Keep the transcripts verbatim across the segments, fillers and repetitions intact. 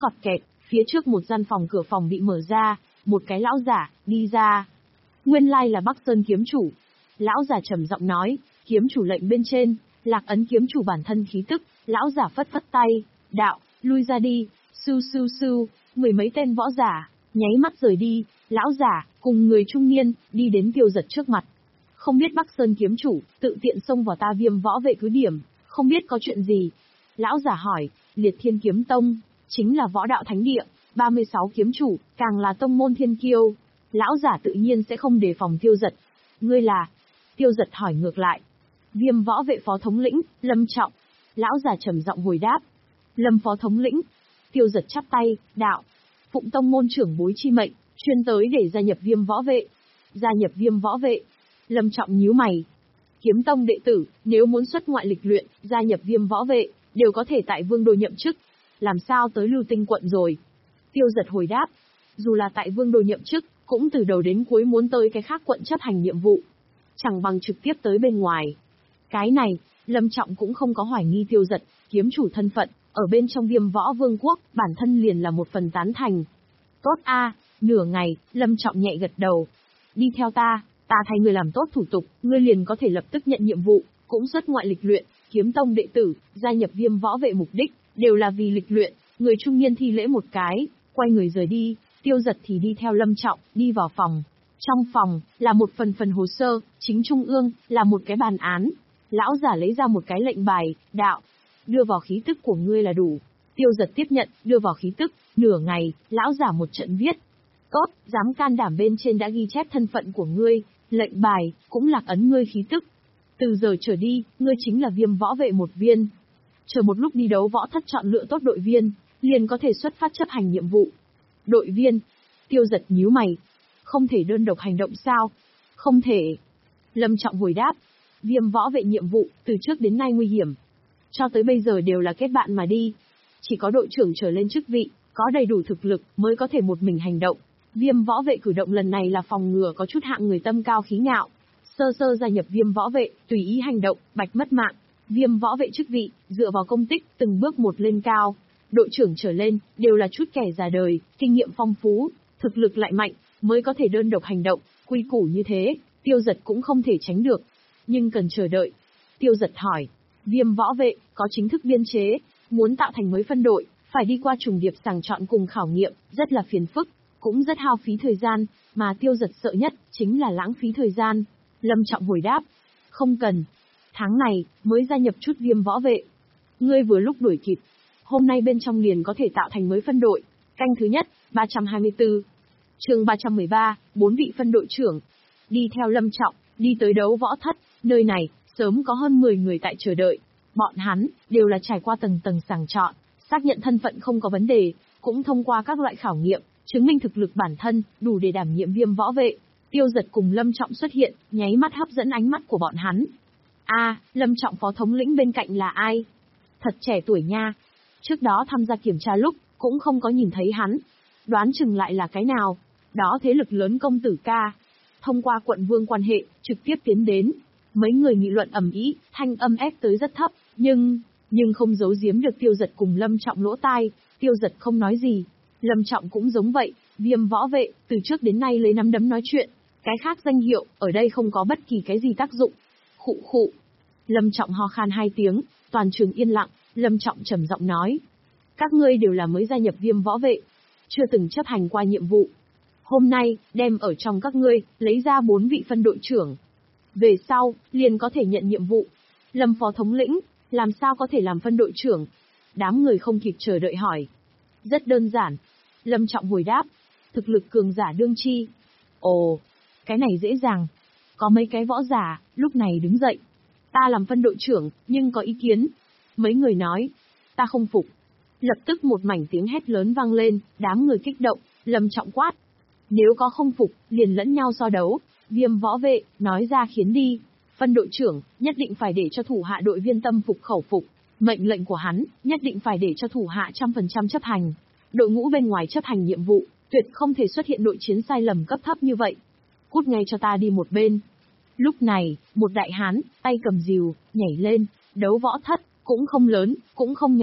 Cọt kẹt, phía trước một gian phòng cửa phòng bị mở ra, một cái lão giả đi ra. Nguyên lai là Bắc Sơn kiếm chủ. Lão giả trầm giọng nói, kiếm chủ lệnh bên trên, Lạc Ấn kiếm chủ bản thân khí tức. Lão giả phất phất tay, đạo, lui ra đi. Su su su, mười mấy tên võ giả nháy mắt rời đi. Lão giả cùng người trung niên đi đến Tiêu Giật trước mặt. Không biết Bắc Sơn kiếm chủ tự tiện xông vào ta Viêm võ vệ cứ điểm, không biết có chuyện gì. Lão giả hỏi, Liệt Thiên Kiếm Tông chính là võ đạo thánh địa, ba mươi sáu kiếm chủ, càng là tông môn thiên kiêu. Lão giả tự nhiên sẽ không đề phòng Tiêu Giật. Ngươi là? Tiêu Giật hỏi ngược lại. Viêm võ vệ phó thống lĩnh, Lâm Trọng. Lão giả trầm giọng hồi đáp. Lâm phó thống lĩnh. Tiêu Giật chắp tay, đạo. Phụng tông môn trưởng bối chi mệnh, chuyên tới để gia nhập Viêm võ vệ. Gia nhập Viêm võ vệ. Lâm Trọng nhíu mày. Kiếm tông đệ tử, nếu muốn xuất ngoại lịch luyện, gia nhập Viêm võ vệ, đều có thể tại Vương đô nhậm chức. Làm sao tới Lưu Tinh quận rồi? Tiêu Giật hồi đáp. Dù là tại Vương đô nhậm chức, cũng từ đầu đến cuối muốn tới cái khác quận chấp hành nhiệm vụ. Chẳng bằng trực tiếp tới bên ngoài. Cái này, Lâm Trọng cũng không có hoài nghi Tiêu Giật, kiếm chủ thân phận, ở bên trong Viêm võ vương quốc, bản thân liền là một phần tán thành. Tốt a, nửa ngày, Lâm Trọng nhẹ gật đầu. Đi theo ta, ta thay người làm tốt thủ tục, ngươi liền có thể lập tức nhận nhiệm vụ, cũng xuất ngoại lịch luyện, kiếm tông đệ tử, gia nhập Viêm võ vệ mục đích, đều là vì lịch luyện. Người trung niên thi lễ một cái, quay người rời đi, Tiêu Giật thì đi theo Lâm Trọng, đi vào phòng. Trong phòng, là một phần phần hồ sơ, chính trung ương, là một cái bàn án. Lão giả lấy ra một cái lệnh bài, đạo. Đưa vào khí tức của ngươi là đủ. Tiêu Giật tiếp nhận, đưa vào khí tức, nửa ngày, lão giả một trận viết. Tốt, dám can đảm bên trên đã ghi chép thân phận của ngươi, lệnh bài, cũng lạc ấn ngươi khí tức. Từ giờ trở đi, ngươi chính là Viêm võ vệ một viên. Chờ một lúc đi đấu võ thất chọn lựa tốt đội viên, liền có thể xuất phát chấp hành nhiệm vụ. Đội viên. Tiêu Giật nhíu mày. Không thể đơn độc hành động sao? Không thể. Lâm Trọng hồi đáp. Viêm võ vệ nhiệm vụ, từ trước đến nay nguy hiểm. Cho tới bây giờ đều là kết bạn mà đi. Chỉ có đội trưởng trở lên chức vị, có đầy đủ thực lực, mới có thể một mình hành động. Viêm võ vệ cử động lần này là phòng ngừa có chút hạng người tâm cao khí ngạo. Sơ sơ gia nhập Viêm võ vệ, tùy ý hành động, bạch mất mạng. Viêm võ vệ chức vị, dựa vào công tích, từng bước một lên cao. Đội trưởng trở lên, đều là chút kẻ già đời, kinh nghiệm phong phú, thực lực lại mạnh, mới có thể đơn độc hành động, quy củ như thế, Tiêu Giật cũng không thể tránh được. Nhưng cần chờ đợi. Tiêu Giật hỏi, Viêm võ vệ, có chính thức biên chế, muốn tạo thành mới phân đội, phải đi qua trùng điệp sàng chọn cùng khảo nghiệm, rất là phiền phức, cũng rất hao phí thời gian, mà Tiêu Giật sợ nhất, chính là lãng phí thời gian. Lâm Trọng hồi đáp, không cần. Tháng này, mới gia nhập chút Viêm võ vệ. Ngươi vừa lúc đuổi kịp. Hôm nay bên trong liền có thể tạo thành mới phân đội. Canh thứ nhất, ba trăm hai mươi tư. Chương ba trăm mười ba, bốn vị phân đội trưởng. Đi theo Lâm Trọng, đi tới đấu võ thất, nơi này, sớm có hơn mười người tại chờ đợi. Bọn hắn, đều là trải qua tầng tầng sàng chọn, xác nhận thân phận không có vấn đề, cũng thông qua các loại khảo nghiệm, chứng minh thực lực bản thân, đủ để đảm nhiệm Viêm võ vệ. Tiêu Giật cùng Lâm Trọng xuất hiện, nháy mắt hấp dẫn ánh mắt của bọn hắn. A, Lâm Trọng phó thống lĩnh bên cạnh là ai? Thật trẻ tuổi nha. Trước đó tham gia kiểm tra lúc, cũng không có nhìn thấy hắn. Đoán chừng lại là cái nào? Đó thế lực lớn công tử ca. Thông qua quận vương quan hệ, trực tiếp tiến đến. Mấy người nghị luận ầm ĩ, thanh âm ép tới rất thấp, nhưng, nhưng không giấu giếm được Tiêu Giật cùng Lâm Trọng lỗ tai. Tiêu Giật không nói gì. Lâm Trọng cũng giống vậy, Viêm võ vệ, từ trước đến nay lấy nắm đấm nói chuyện. Cái khác danh hiệu, ở đây không có bất kỳ cái gì tác dụng. Khụ khụ. Lâm Trọng ho khan hai tiếng, toàn trường yên lặng, Lâm Trọng trầm giọng nói. Các ngươi đều là mới gia nhập Viêm võ vệ, chưa từng chấp hành qua nhiệm vụ. Hôm nay, đem ở trong các ngươi, lấy ra bốn vị phân đội trưởng. Về sau, liền có thể nhận nhiệm vụ. Lâm phó thống lĩnh, làm sao có thể làm phân đội trưởng? Đám người không kịp chờ đợi hỏi. Rất đơn giản. Lâm Trọng hồi đáp. Thực lực cường giả đương chi. Ồ, cái này dễ dàng. Có mấy cái võ giả, lúc này đứng dậy. Ta làm phân đội trưởng, nhưng có ý kiến. Mấy người nói. Ta không phục. Lập tức một mảnh tiếng hét lớn vang lên, đám người kích động, Lâm Trọng quát. Nếu có không phục, liền lẫn nhau so đấu. Viêm võ vệ, nói ra khiến đi. Phân đội trưởng, nhất định phải để cho thủ hạ đội viên tâm phục khẩu phục. Mệnh lệnh của hắn, nhất định phải để cho thủ hạ trăm phần trăm chấp hành. Đội ngũ bên ngoài chấp hành nhiệm vụ, tuyệt không thể xuất hiện đội chiến sai lầm cấp thấp như vậy. Cút ngay cho ta đi một bên. Lúc này, một đại hán, tay cầm rìu, nhảy lên, đấu võ thất, cũng không lớn, cũng không nhỏ,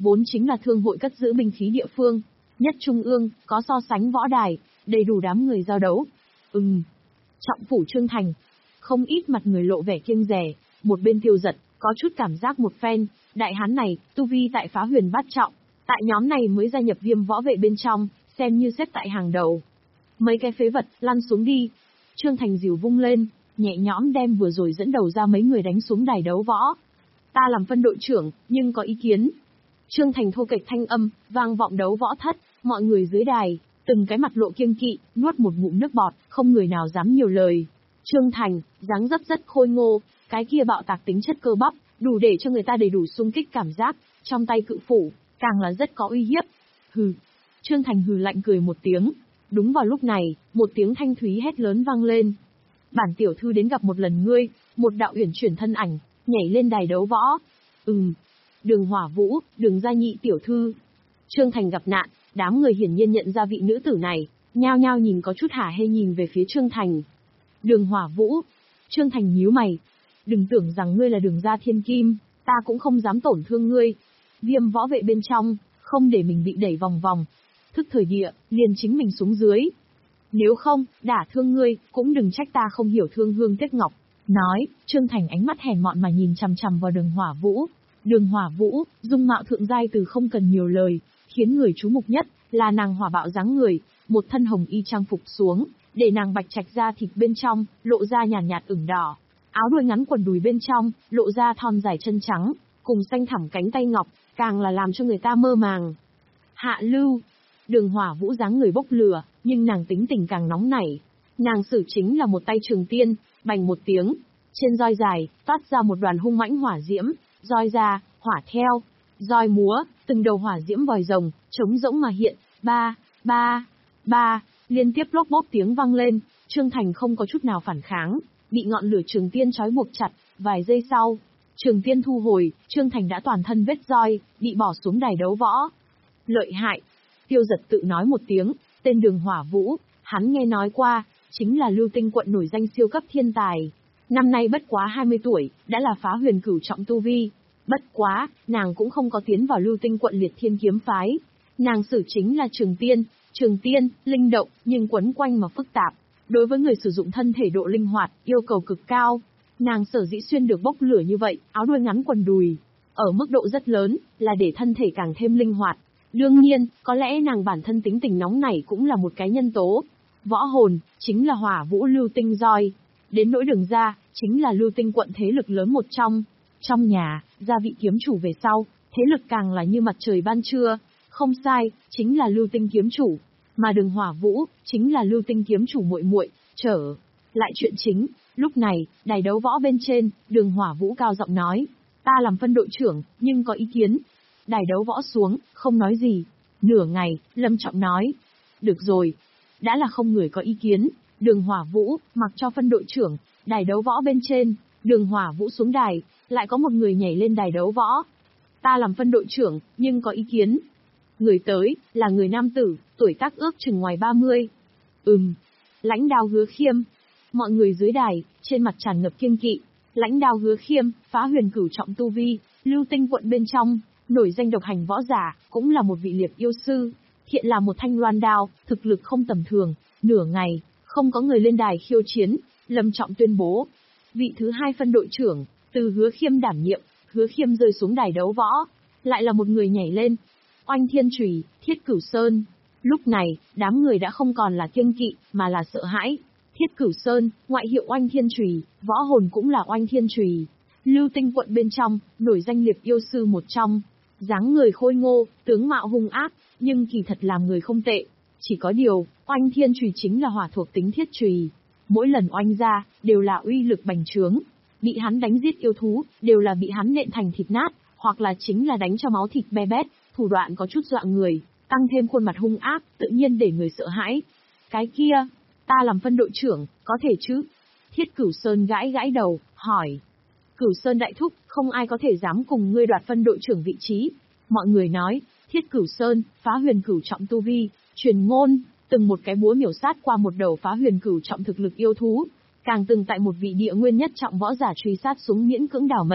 vốn chính là thương hội cất giữ binh khí địa phương. Nhất trung ương, có so sánh võ đài, đầy đủ đám người giao đấu. Ừm. Trọng phủ Trương Thành. Không ít mặt người lộ vẻ kiêng dè, một bên Tiêu Giật, có chút cảm giác một phen, đại hán này, tu vi tại phá huyền bát trọng. Tại nhóm này mới gia nhập Viêm võ vệ bên trong, xem như xếp tại hàng đầu. Mấy cái phế vật, lăn xuống đi. Trương Thành dìu vung lên, nhẹ nhõm đem vừa rồi dẫn đầu ra mấy người đánh xuống đài đấu võ. Ta làm phân đội trưởng, nhưng có ý kiến. Trương Thành thô kệch thanh âm, vang vọng đấu võ thất, mọi người dưới đài, từng cái mặt lộ kiêng kỵ, nuốt một ngụm nước bọt, không người nào dám nhiều lời. Trương Thành, dáng dấp rất khôi ngô, cái kia bạo tạc tính chất cơ bắp, đủ để cho người ta đầy đủ xung kích cảm giác, trong tay cự phủ, càng là rất có uy hiếp. Hừ. Trương Thành hừ lạnh cười một tiếng. Đúng vào lúc này, một tiếng thanh thúy hét lớn vang lên. Bản tiểu thư đến gặp một lần ngươi, một đạo uyển chuyển thân ảnh, nhảy lên đài đấu võ. Ừm. Đường Hỏa Vũ, Đường gia nhị tiểu thư. Trương Thành gặp nạn, đám người hiển nhiên nhận ra vị nữ tử này, nhao nhao nhìn có chút hả hê nhìn về phía Trương Thành. Đường Hỏa Vũ. Trương Thành nhíu mày. Đừng tưởng rằng ngươi là Đường gia thiên kim, ta cũng không dám tổn thương ngươi. Viêm võ vệ bên trong, không để mình bị đẩy vòng vòng. Thức thời địa, liền chính mình xuống dưới. Nếu không, đả thương ngươi, cũng đừng trách ta không hiểu thương hương tiếc ngọc. Nói, Trương Thành ánh mắt hèn mọn mà nhìn chằm chằm vào Đường Hỏa Vũ. Đường Hỏa Vũ, dung mạo thượng giai từ không cần nhiều lời, khiến người chú mục nhất, là nàng hỏa bạo dáng người, một thân hồng y trang phục xuống, để nàng bạch trạch da thịt bên trong, lộ ra nhàn nhạt ửng đỏ. Áo đuôi ngắn quần đùi bên trong, lộ ra thon dài chân trắng, cùng xanh thẳm cánh tay ngọc, càng là làm cho người ta mơ màng. Hạ Lưu. Đường Hỏa Vũ dáng người bốc lửa, nhưng nàng tính tình càng nóng nảy. Nàng sử chính là một tay trường tiên, bành một tiếng. Trên roi dài, toát ra một đoàn hung mãnh hỏa diễm, roi ra, hỏa theo. Roi múa, từng đầu hỏa diễm vòi rồng, trống rỗng mà hiện. Ba, ba, ba, liên tiếp lốp bốp tiếng vang lên. Trương Thành không có chút nào phản kháng, bị ngọn lửa trường tiên trói buộc chặt. Vài giây sau, trường tiên thu hồi, Trương Thành đã toàn thân vết roi, bị bỏ xuống đài đấu võ. Lợi hại. Tiêu Giật tự nói một tiếng, tên Đường Hỏa Vũ, hắn nghe nói qua, chính là Lưu Tinh quận nổi danh siêu cấp thiên tài. Năm nay bất quá hai mươi tuổi, đã là phá huyền cửu trọng tu vi. Bất quá, nàng cũng không có tiến vào Lưu Tinh quận liệt thiên kiếm phái. Nàng sử chính là trường tiên, trường tiên, linh động, nhưng quấn quanh mà phức tạp. Đối với người sử dụng thân thể độ linh hoạt, yêu cầu cực cao. Nàng sở dĩ xuyên được bốc lửa như vậy, áo đuôi ngắn quần đùi, ở mức độ rất lớn, là để thân thể càng thêm linh hoạt. Đương nhiên, có lẽ nàng bản thân tính tình nóng nảy cũng là một cái nhân tố. Võ hồn, chính là Hỏa Vũ Lưu Tinh roi. Đến nỗi Đường gia, chính là Lưu Tinh quận thế lực lớn một trong. Trong nhà, gia vị kiếm chủ về sau, thế lực càng là như mặt trời ban trưa. Không sai, chính là Lưu Tinh kiếm chủ. Mà Đường Hỏa Vũ, chính là Lưu Tinh kiếm chủ muội muội. Trở lại chuyện chính, lúc này, đài đấu võ bên trên, Đường Hỏa Vũ cao giọng nói. Ta làm phân đội trưởng, nhưng có ý kiến. Đài đấu võ xuống, không nói gì. Nửa ngày, Lâm Trọng nói. Được rồi. Đã là không người có ý kiến, Đường Hỏa Vũ, mặc cho phân đội trưởng, đài đấu võ bên trên, Đường Hỏa Vũ xuống đài, lại có một người nhảy lên đài đấu võ. Ta làm phân đội trưởng, nhưng có ý kiến. Người tới, là người nam tử, tuổi tác ước chừng ngoài ba mươi. Ừm. Lãnh Đao Hứa Khiêm. Mọi người dưới đài, trên mặt tràn ngập kiêng kỵ. Lãnh Đao Hứa Khiêm, phá huyền cửu trọng tu vi, Lưu Tinh quận bên trong, nổi danh độc hành võ giả, cũng là một vị liệt yêu sư. Hiện là một thanh loan đao, thực lực không tầm thường. Nửa ngày, không có người lên đài khiêu chiến, Lâm Trọng tuyên bố. Vị thứ hai phân đội trưởng, từ Hứa Khiêm đảm nhiệm, Hứa Khiêm rơi xuống đài đấu võ. Lại là một người nhảy lên. Oanh Thiên Chùy, Thiết Cửu Sơn. Lúc này, đám người đã không còn là kiêng kỵ, mà là sợ hãi. Thiết Cửu Sơn, ngoại hiệu Oanh Thiên Chùy, võ hồn cũng là Oanh Thiên Chùy. Lưu Tinh quận bên trong, nổi danh liệt yêu sư một trong. Dáng người khôi ngô, tướng mạo hung ác, nhưng kỳ thật làm người không tệ. Chỉ có điều, Oanh Thiên Chùy chính là hỏa thuộc tính thiết chùy. Mỗi lần oanh ra, đều là uy lực bành trướng. Bị hắn đánh giết yêu thú, đều là bị hắn nện thành thịt nát, hoặc là chính là đánh cho máu thịt be bét, thủ đoạn có chút dọa người, tăng thêm khuôn mặt hung ác, tự nhiên để người sợ hãi. Cái kia, ta làm phân đội trưởng, có thể chứ? Thiết Cửu Sơn gãi gãi đầu, hỏi. Cửu Sơn đại thúc, không ai có thể dám cùng ngươi đoạt phân đội trưởng vị trí. Mọi người nói, Thiết Cửu Sơn, phá huyền cửu trọng tu vi, truyền ngôn, từng một cái búa miểu sát qua một đầu phá huyền cửu trọng thực lực yêu thú, càng từng tại một vị địa nguyên nhất trọng võ giả truy sát xuống miễn cưỡng đảo mệnh.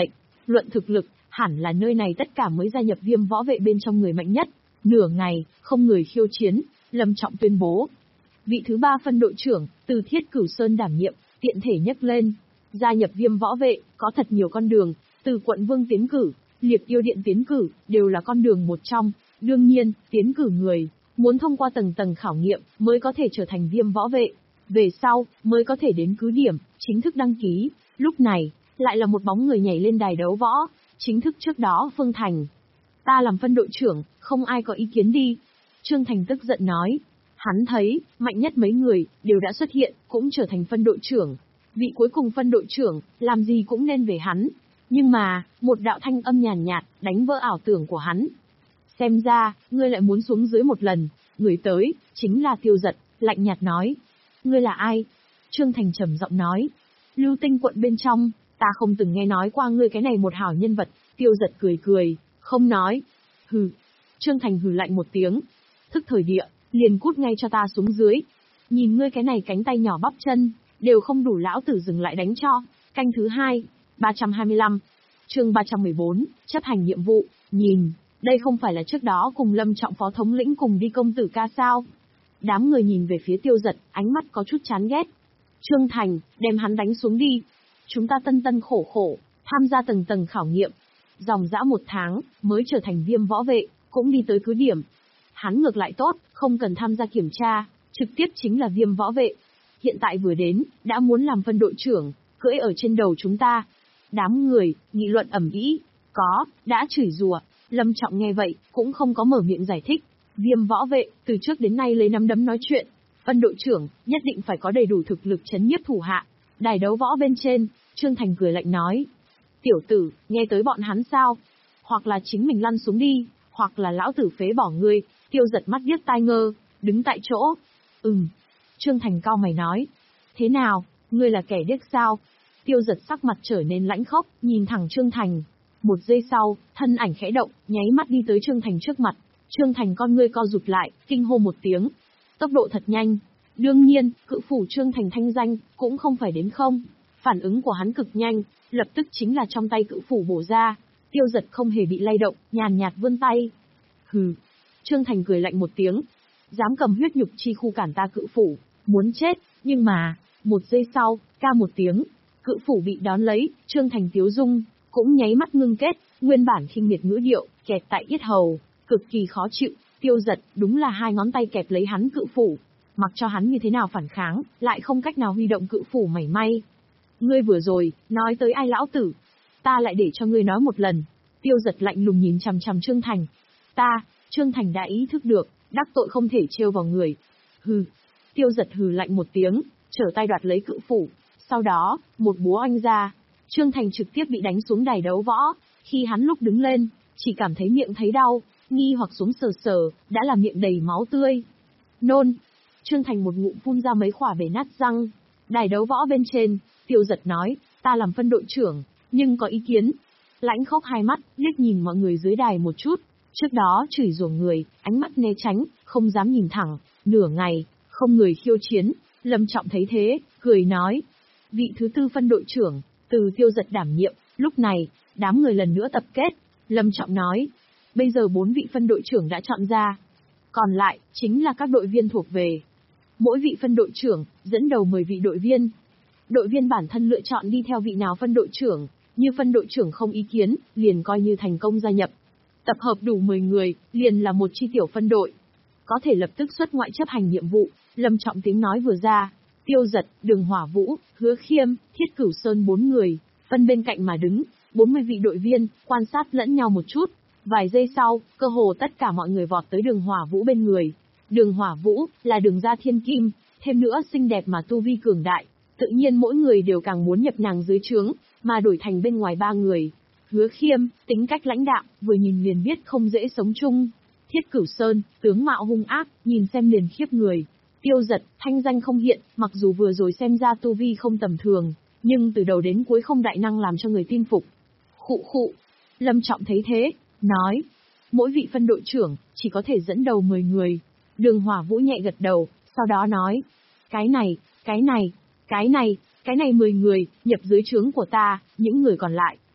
Luận thực lực, hẳn là nơi này tất cả mới gia nhập Viêm võ vệ bên trong người mạnh nhất. Nửa ngày, không người khiêu chiến, Lâm Trọng tuyên bố. Vị thứ ba phân đội trưởng, từ Thiết Cửu Sơn đảm nhiệm, tiện thể nhấc lên. Gia nhập Viêm võ vệ, có thật nhiều con đường, từ quận vương tiến cử, Liệt Yêu Điện tiến cử, đều là con đường một trong. Đương nhiên, tiến cử người, muốn thông qua tầng tầng khảo nghiệm, mới có thể trở thành Viêm võ vệ. Về sau, mới có thể đến cứ điểm, chính thức đăng ký. Lúc này, lại là một bóng người nhảy lên đài đấu võ, chính thức trước đó Phương Thành. Ta làm phân đội trưởng, không ai có ý kiến đi. Trương Thành tức giận nói. Hắn thấy, mạnh nhất mấy người, đều đã xuất hiện, cũng trở thành phân đội trưởng. Vị cuối cùng phân đội trưởng, làm gì cũng nên về hắn. Nhưng mà, một đạo thanh âm nhàn nhạt, đánh vỡ ảo tưởng của hắn. Xem ra, ngươi lại muốn xuống dưới một lần. Người tới, chính là Tiêu Dật, lạnh nhạt nói. Ngươi là ai? Trương Thành trầm giọng nói. Lưu Tinh quận bên trong, ta không từng nghe nói qua ngươi cái này một hảo nhân vật. Tiêu Dật cười cười, không nói. Hừ. Trương Thành hừ lạnh một tiếng. Thức thời địa, liền cút ngay cho ta xuống dưới. Nhìn ngươi cái này cánh tay nhỏ bắp chân, đều không đủ lão tử dừng lại đánh cho. Canh thứ hai, ba trăm hai mươi lăm. Chương ba trăm mười bốn, chấp hành nhiệm vụ. Nhìn, đây không phải là trước đó cùng Lâm Trọng phó thống lĩnh cùng đi công tử ca sao? Đám người nhìn về phía Tiêu Dật, ánh mắt có chút chán ghét. Trương Thành, đem hắn đánh xuống đi. Chúng ta tân tân khổ khổ, tham gia tầng tầng khảo nghiệm. Dòng dã một tháng, mới trở thành Viêm võ vệ, cũng đi tới cứ điểm. Hắn ngược lại tốt, không cần tham gia kiểm tra, trực tiếp chính là Viêm võ vệ. Hiện tại vừa đến, đã muốn làm phân đội trưởng, cưỡi ở trên đầu chúng ta. Đám người, nghị luận ầm ĩ, có, đã chửi rủa. Lâm Trọng nghe vậy, cũng không có mở miệng giải thích. Viêm võ vệ, từ trước đến nay lấy nắm đấm nói chuyện. Phân đội trưởng, nhất định phải có đầy đủ thực lực trấn nhiếp thủ hạ. Đài đấu võ bên trên, Trương Thành cười lạnh nói. Tiểu tử, nghe tới bọn hắn sao? Hoặc là chính mình lăn xuống đi, hoặc là lão tử phế bỏ ngươi. Tiêu Dật mắt điếc tai ngơ, đứng tại chỗ. Ừm. Trương Thành cau mày nói. Thế nào, ngươi là kẻ điếc sao? Tiêu Dật sắc mặt trở nên lãnh khốc, nhìn thẳng Trương Thành. Một giây sau, thân ảnh khẽ động, nháy mắt đi tới Trương Thành trước mặt. Trương Thành con ngươi co rụt lại, kinh hô một tiếng. Tốc độ thật nhanh. Đương nhiên, cự phủ Trương Thành thanh danh, cũng không phải đến không. Phản ứng của hắn cực nhanh, lập tức chính là trong tay cự phủ bổ ra. Tiêu Dật không hề bị lay động, nhàn nhạt vươn tay. Hừ. Trương Thành cười lạnh một tiếng. Dám cầm huyết nhục chi khu cản ta cự phủ, muốn chết, nhưng mà, một giây sau, ca một tiếng, cự phủ bị đón lấy, Trương Thành tiếu dung, cũng nháy mắt ngưng kết, nguyên bản khinh miệt ngữ điệu, kẹt tại yết hầu, cực kỳ khó chịu. Tiêu Dật, đúng là hai ngón tay kẹp lấy hắn cự phủ, mặc cho hắn như thế nào phản kháng, lại không cách nào huy động cự phủ mảy may. Ngươi vừa rồi, nói tới ai lão tử? Ta lại để cho ngươi nói một lần. Tiêu Dật lạnh lùng nhìn chằm chằm Trương Thành. Ta, Trương Thành đã ý thức được, đắc tội không thể trêu vào người. Hừ. Tiêu Dật hừ lạnh một tiếng, trở tay đoạt lấy cự phủ. Sau đó, một búa oanh ra. Trương Thành trực tiếp bị đánh xuống đài đấu võ. Khi hắn lúc đứng lên, chỉ cảm thấy miệng thấy đau, nghi hoặc xuống sờ sờ, đã là miệng đầy máu tươi. Nôn. Trương Thành một ngụm phun ra mấy khỏa bể nát răng. Đài đấu võ bên trên, Tiêu Dật nói, ta làm phân đội trưởng, nhưng có ý kiến. Lãnh khốc hai mắt, liếc nhìn mọi người dưới đài một chút. Trước đó chửi rủa người, ánh mắt né tránh, không dám nhìn thẳng. Nửa ngày, không người khiêu chiến. Lâm Trọng thấy thế, cười nói. Vị thứ tư phân đội trưởng, từ Tiêu Dật đảm nhiệm. Lúc này, đám người lần nữa tập kết. Lâm Trọng nói. Bây giờ bốn vị phân đội trưởng đã chọn ra. Còn lại, chính là các đội viên thuộc về. Mỗi vị phân đội trưởng, dẫn đầu mười vị đội viên. Đội viên bản thân lựa chọn đi theo vị nào phân đội trưởng. Như phân đội trưởng không ý kiến, liền coi như thành công gia nhập. Tập hợp đủ mười người, liền là một chi tiểu phân đội. Có thể lập tức xuất ngoại chấp hành nhiệm vụ. Lâm Trọng tiếng nói vừa ra. Tiêu Dật, Đường Hỏa Vũ, Hứa Khiêm, Thiết Cửu Sơn bốn người, phân bên cạnh mà đứng. bốn mươi vị đội viên, quan sát lẫn nhau một chút. Vài giây sau, cơ hồ tất cả mọi người vọt tới Đường Hỏa Vũ bên người. Đường Hỏa Vũ, là đường gia thiên kim, thêm nữa xinh đẹp mà tu vi cường đại. Tự nhiên mỗi người đều càng muốn nhập nàng dưới trướng, mà đổi thành bên ngoài ba người. Hứa Khiêm, tính cách lãnh đạm, vừa nhìn liền biết không dễ sống chung. Thiết Cửu Sơn, tướng mạo hung ác, nhìn xem liền khiếp người. Tiêu Dật, thanh danh không hiện, mặc dù vừa rồi xem ra tu vi không tầm thường, nhưng từ đầu đến cuối không đại năng làm cho người tin phục. Khụ khụ. Lâm Trọng thấy thế, nói. Mỗi vị phân đội trưởng, chỉ có thể dẫn đầu mười người. Đường Hỏa Vũ nhẹ gật đầu, sau đó nói. Cái này, cái này, cái này, cái này mười người, nhập dưới trướng của ta, những người còn lại,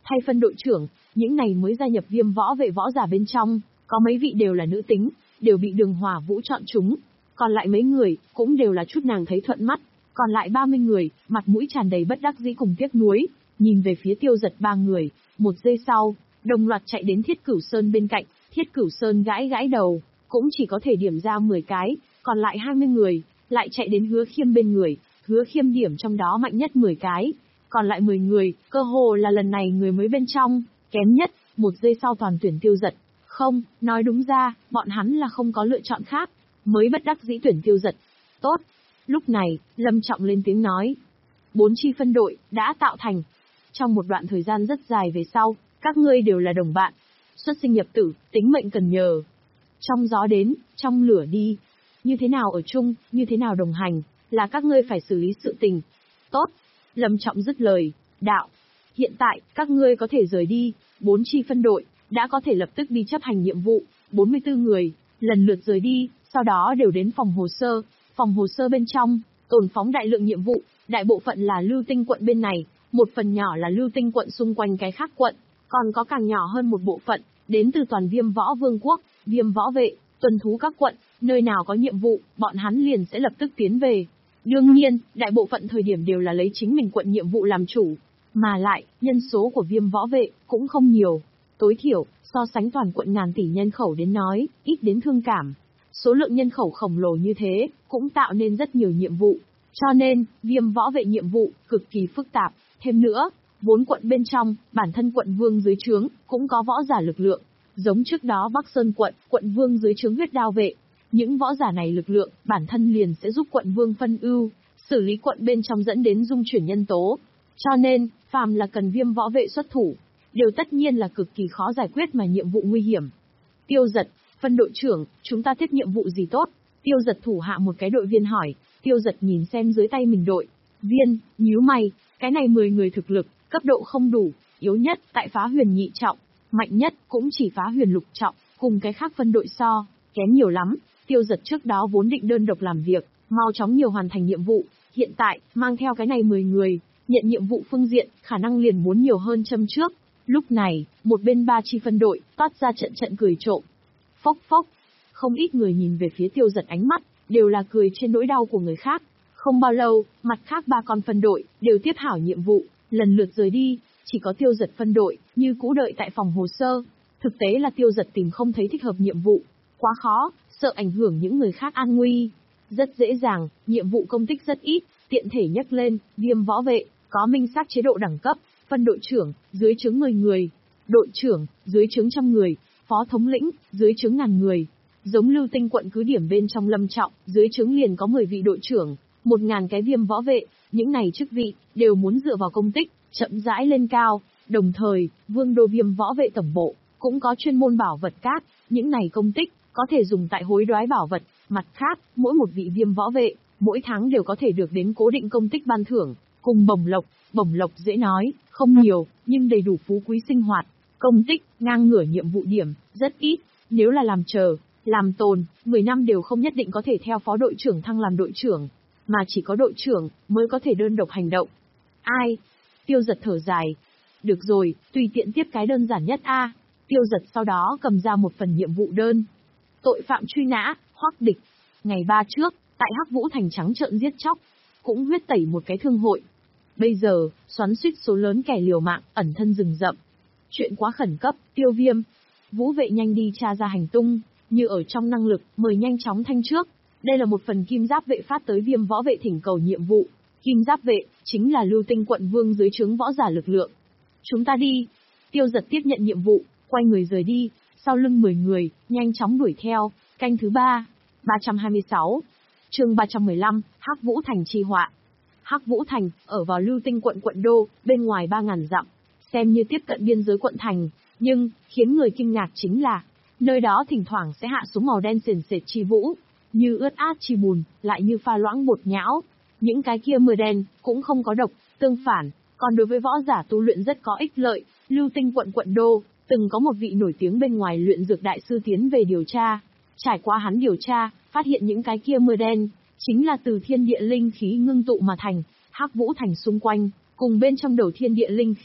Thay phân đội trưởng, những này mới gia nhập Viêm võ vệ võ giả bên trong, có mấy vị đều là nữ tính, đều bị Đường Hỏa Vũ chọn chúng. Còn lại mấy người, cũng đều là chút nàng thấy thuận mắt. Còn lại ba mươi người, mặt mũi tràn đầy bất đắc dĩ cùng tiếc nuối, nhìn về phía Tiêu Giật ba người, một giây sau, đồng loạt chạy đến Thiết Cửu Sơn bên cạnh. Thiết Cửu Sơn gãi gãi đầu, cũng chỉ có thể điểm ra mười cái, còn lại hai mươi người, lại chạy đến Hứa Khiêm bên người. Hứa Khiêm điểm trong đó mạnh nhất mười cái, còn lại mười người, cơ hồ là lần này người mới bên trong, kém nhất, một giây sau toàn tuyển Tiêu Giật. Không, nói đúng ra, bọn hắn là không có lựa chọn khác, mới bất đắc dĩ tuyển Tiêu Giật. Tốt. Lúc này, Lâm Trọng lên tiếng nói. Bốn chi phân đội, đã tạo thành. Trong một đoạn thời gian rất dài về sau, các ngươi đều là đồng bạn. Xuất sinh nhập tử, tính mệnh cần nhờ. Trong gió đến, trong lửa đi. Như thế nào ở chung, như thế nào đồng hành, là các ngươi phải xử lý sự tình. Tốt. Lâm Trọng dứt lời, đạo. Hiện tại, các ngươi có thể rời đi. Bốn chi phân đội, đã có thể lập tức đi chấp hành nhiệm vụ. bốn mươi tư người, lần lượt rời đi, sau đó đều đến phòng hồ sơ. Phòng hồ sơ bên trong, tồn phóng đại lượng nhiệm vụ, đại bộ phận là Lưu Tinh quận bên này, một phần nhỏ là Lưu Tinh quận xung quanh cái khác quận, còn có càng nhỏ hơn một bộ phận, đến từ toàn Viêm Võ Vương quốc, Viêm Võ vệ, tuần thú các quận, nơi nào có nhiệm vụ, bọn hắn liền sẽ lập tức tiến về. Đương nhiên, đại bộ phận thời điểm đều là lấy chính mình quận nhiệm vụ làm chủ, mà lại, nhân số của Viêm Võ vệ cũng không nhiều, tối thiểu, so sánh toàn quận ngàn tỷ nhân khẩu đến nói, ít đến thương cảm. Số lượng nhân khẩu khổng lồ như thế, cũng tạo nên rất nhiều nhiệm vụ. Cho nên, Viêm Võ vệ nhiệm vụ, cực kỳ phức tạp. Thêm nữa, vốn quận bên trong, bản thân quận vương dưới trướng, cũng có võ giả lực lượng. Giống trước đó Bắc Sơn quận, quận vương dưới trướng Huyết Đao vệ. Những võ giả này lực lượng, bản thân liền sẽ giúp quận vương phân ưu, xử lý quận bên trong dẫn đến dung chuyển nhân tố. Cho nên, phàm là cần Viêm Võ vệ xuất thủ, đều tất nhiên là cực kỳ khó giải quyết mà nhiệm vụ nguy hiểm. Tiêu Giật, phân đội trưởng, chúng ta tiếp nhiệm vụ gì tốt? Tiêu Giật thủ hạ một cái đội viên hỏi. Tiêu Giật nhìn xem dưới tay mình đội viên, nhíu mày, cái này mười người thực lực, cấp độ không đủ, yếu nhất tại phá huyền nhị trọng, mạnh nhất cũng chỉ phá huyền lục trọng, cùng cái khác phân đội so, kém nhiều lắm. Tiêu Giật trước đó vốn định đơn độc làm việc, mau chóng nhiều hoàn thành nhiệm vụ, hiện tại, mang theo cái này mười người, nhận nhiệm vụ phương diện, khả năng liền muốn nhiều hơn châm trước. Lúc này, một bên ba chi phân đội, toát ra trận trận cười trộm. Phốc phốc, không ít người nhìn về phía Tiêu Giật ánh mắt, đều là cười trên nỗi đau của người khác. Không bao lâu, mặt khác ba con phân đội, đều tiếp hảo nhiệm vụ, lần lượt rời đi, chỉ có Tiêu Giật phân đội, như cũ đợi tại phòng hồ sơ. Thực tế là Tiêu Giật tìm không thấy thích hợp nhiệm vụ, quá khó, sợ ảnh hưởng những người khác an nguy. Rất dễ dàng, nhiệm vụ công tích rất ít, tiện thể nhắc lên, Viêm Võ vệ, có minh xác chế độ đẳng cấp, phân đội trưởng, dưới trướng mười người, đội trưởng, dưới trướng trăm người, phó thống lĩnh, dưới trướng ngàn người. Giống Lưu Tinh quận cứ điểm bên trong Lâm Trọng, dưới trướng liền có mười vị đội trưởng, một ngàn cái Viêm Võ vệ, những này chức vị, đều muốn dựa vào công tích, chậm rãi lên cao. Đồng thời, Vương đô Viêm Võ vệ tổng bộ, cũng có chuyên môn bảo vật cát, những này công tích, có thể dùng tại hối đoái bảo vật. Mặt khác, mỗi một vị Viêm Võ vệ, mỗi tháng đều có thể được đến cố định công tích ban thưởng, cùng bổng lộc. Bổng lộc dễ nói, không nhiều, nhưng đầy đủ phú quý sinh hoạt. Công tích, ngang ngửa nhiệm vụ điểm, rất ít. Nếu là làm chờ, làm tồn, mười năm đều không nhất định có thể theo phó đội trưởng thăng làm đội trưởng, mà chỉ có đội trưởng mới có thể đơn độc hành động. Ai? Tiêu Giật thở dài. Được rồi, tùy tiện tiếp cái đơn giản nhất a. Tiêu Giật sau đó cầm ra một phần nhiệm vụ đơn. Tội phạm truy nã, Hoắc Địch. Ngày ba trước, tại Hắc Vũ Thành trắng trợn giết chóc, cũng huyết tẩy một cái thương hội. Bây giờ, xoắn xuýt số lớn kẻ liều mạng, ẩn thân rừng rậm. Chuyện quá khẩn cấp, Tiêu Viêm. Vũ vệ nhanh đi tra ra hành tung, như ở trong năng lực, mời nhanh chóng thanh trước. Đây là một phần Kim Giáp vệ phát tới Viêm Võ vệ thỉnh cầu nhiệm vụ. Kim Giáp vệ, chính là Lưu Tinh quận vương dưới trướng võ giả lực lượng. Chúng ta đi. Tiêu Giật tiếp nhận nhiệm vụ, quay người rời đi, sau lưng mười người, nhanh chóng đuổi theo. Canh thứ ba, ba trăm hai mươi sáu. Chương ba trăm mười lăm, Hắc Vũ Thành chi họa. Hắc Vũ Thành, ở vào Lưu Tinh quận quận đô, bên ngoài ba ngàn dặm, xem như tiếp cận biên giới quận thành, nhưng, khiến người kinh ngạc chính là, nơi đó thỉnh thoảng sẽ hạ xuống màu đen sền sệt chi vũ, như ướt át chi bùn, lại như pha loãng bột nhão. Những cái kia mưa đen, cũng không có độc, tương phản, còn đối với võ giả tu luyện rất có ích lợi. Lưu Tinh quận quận đô, từng có một vị nổi tiếng bên ngoài luyện dược đại sư tiến về điều tra. Trải qua hắn điều tra, phát hiện những cái kia mưa đen, chính là từ thiên địa linh khí ngưng tụ mà thành. Hắc Vũ Thành xung quanh, cùng bên trong đầu thiên địa linh khí,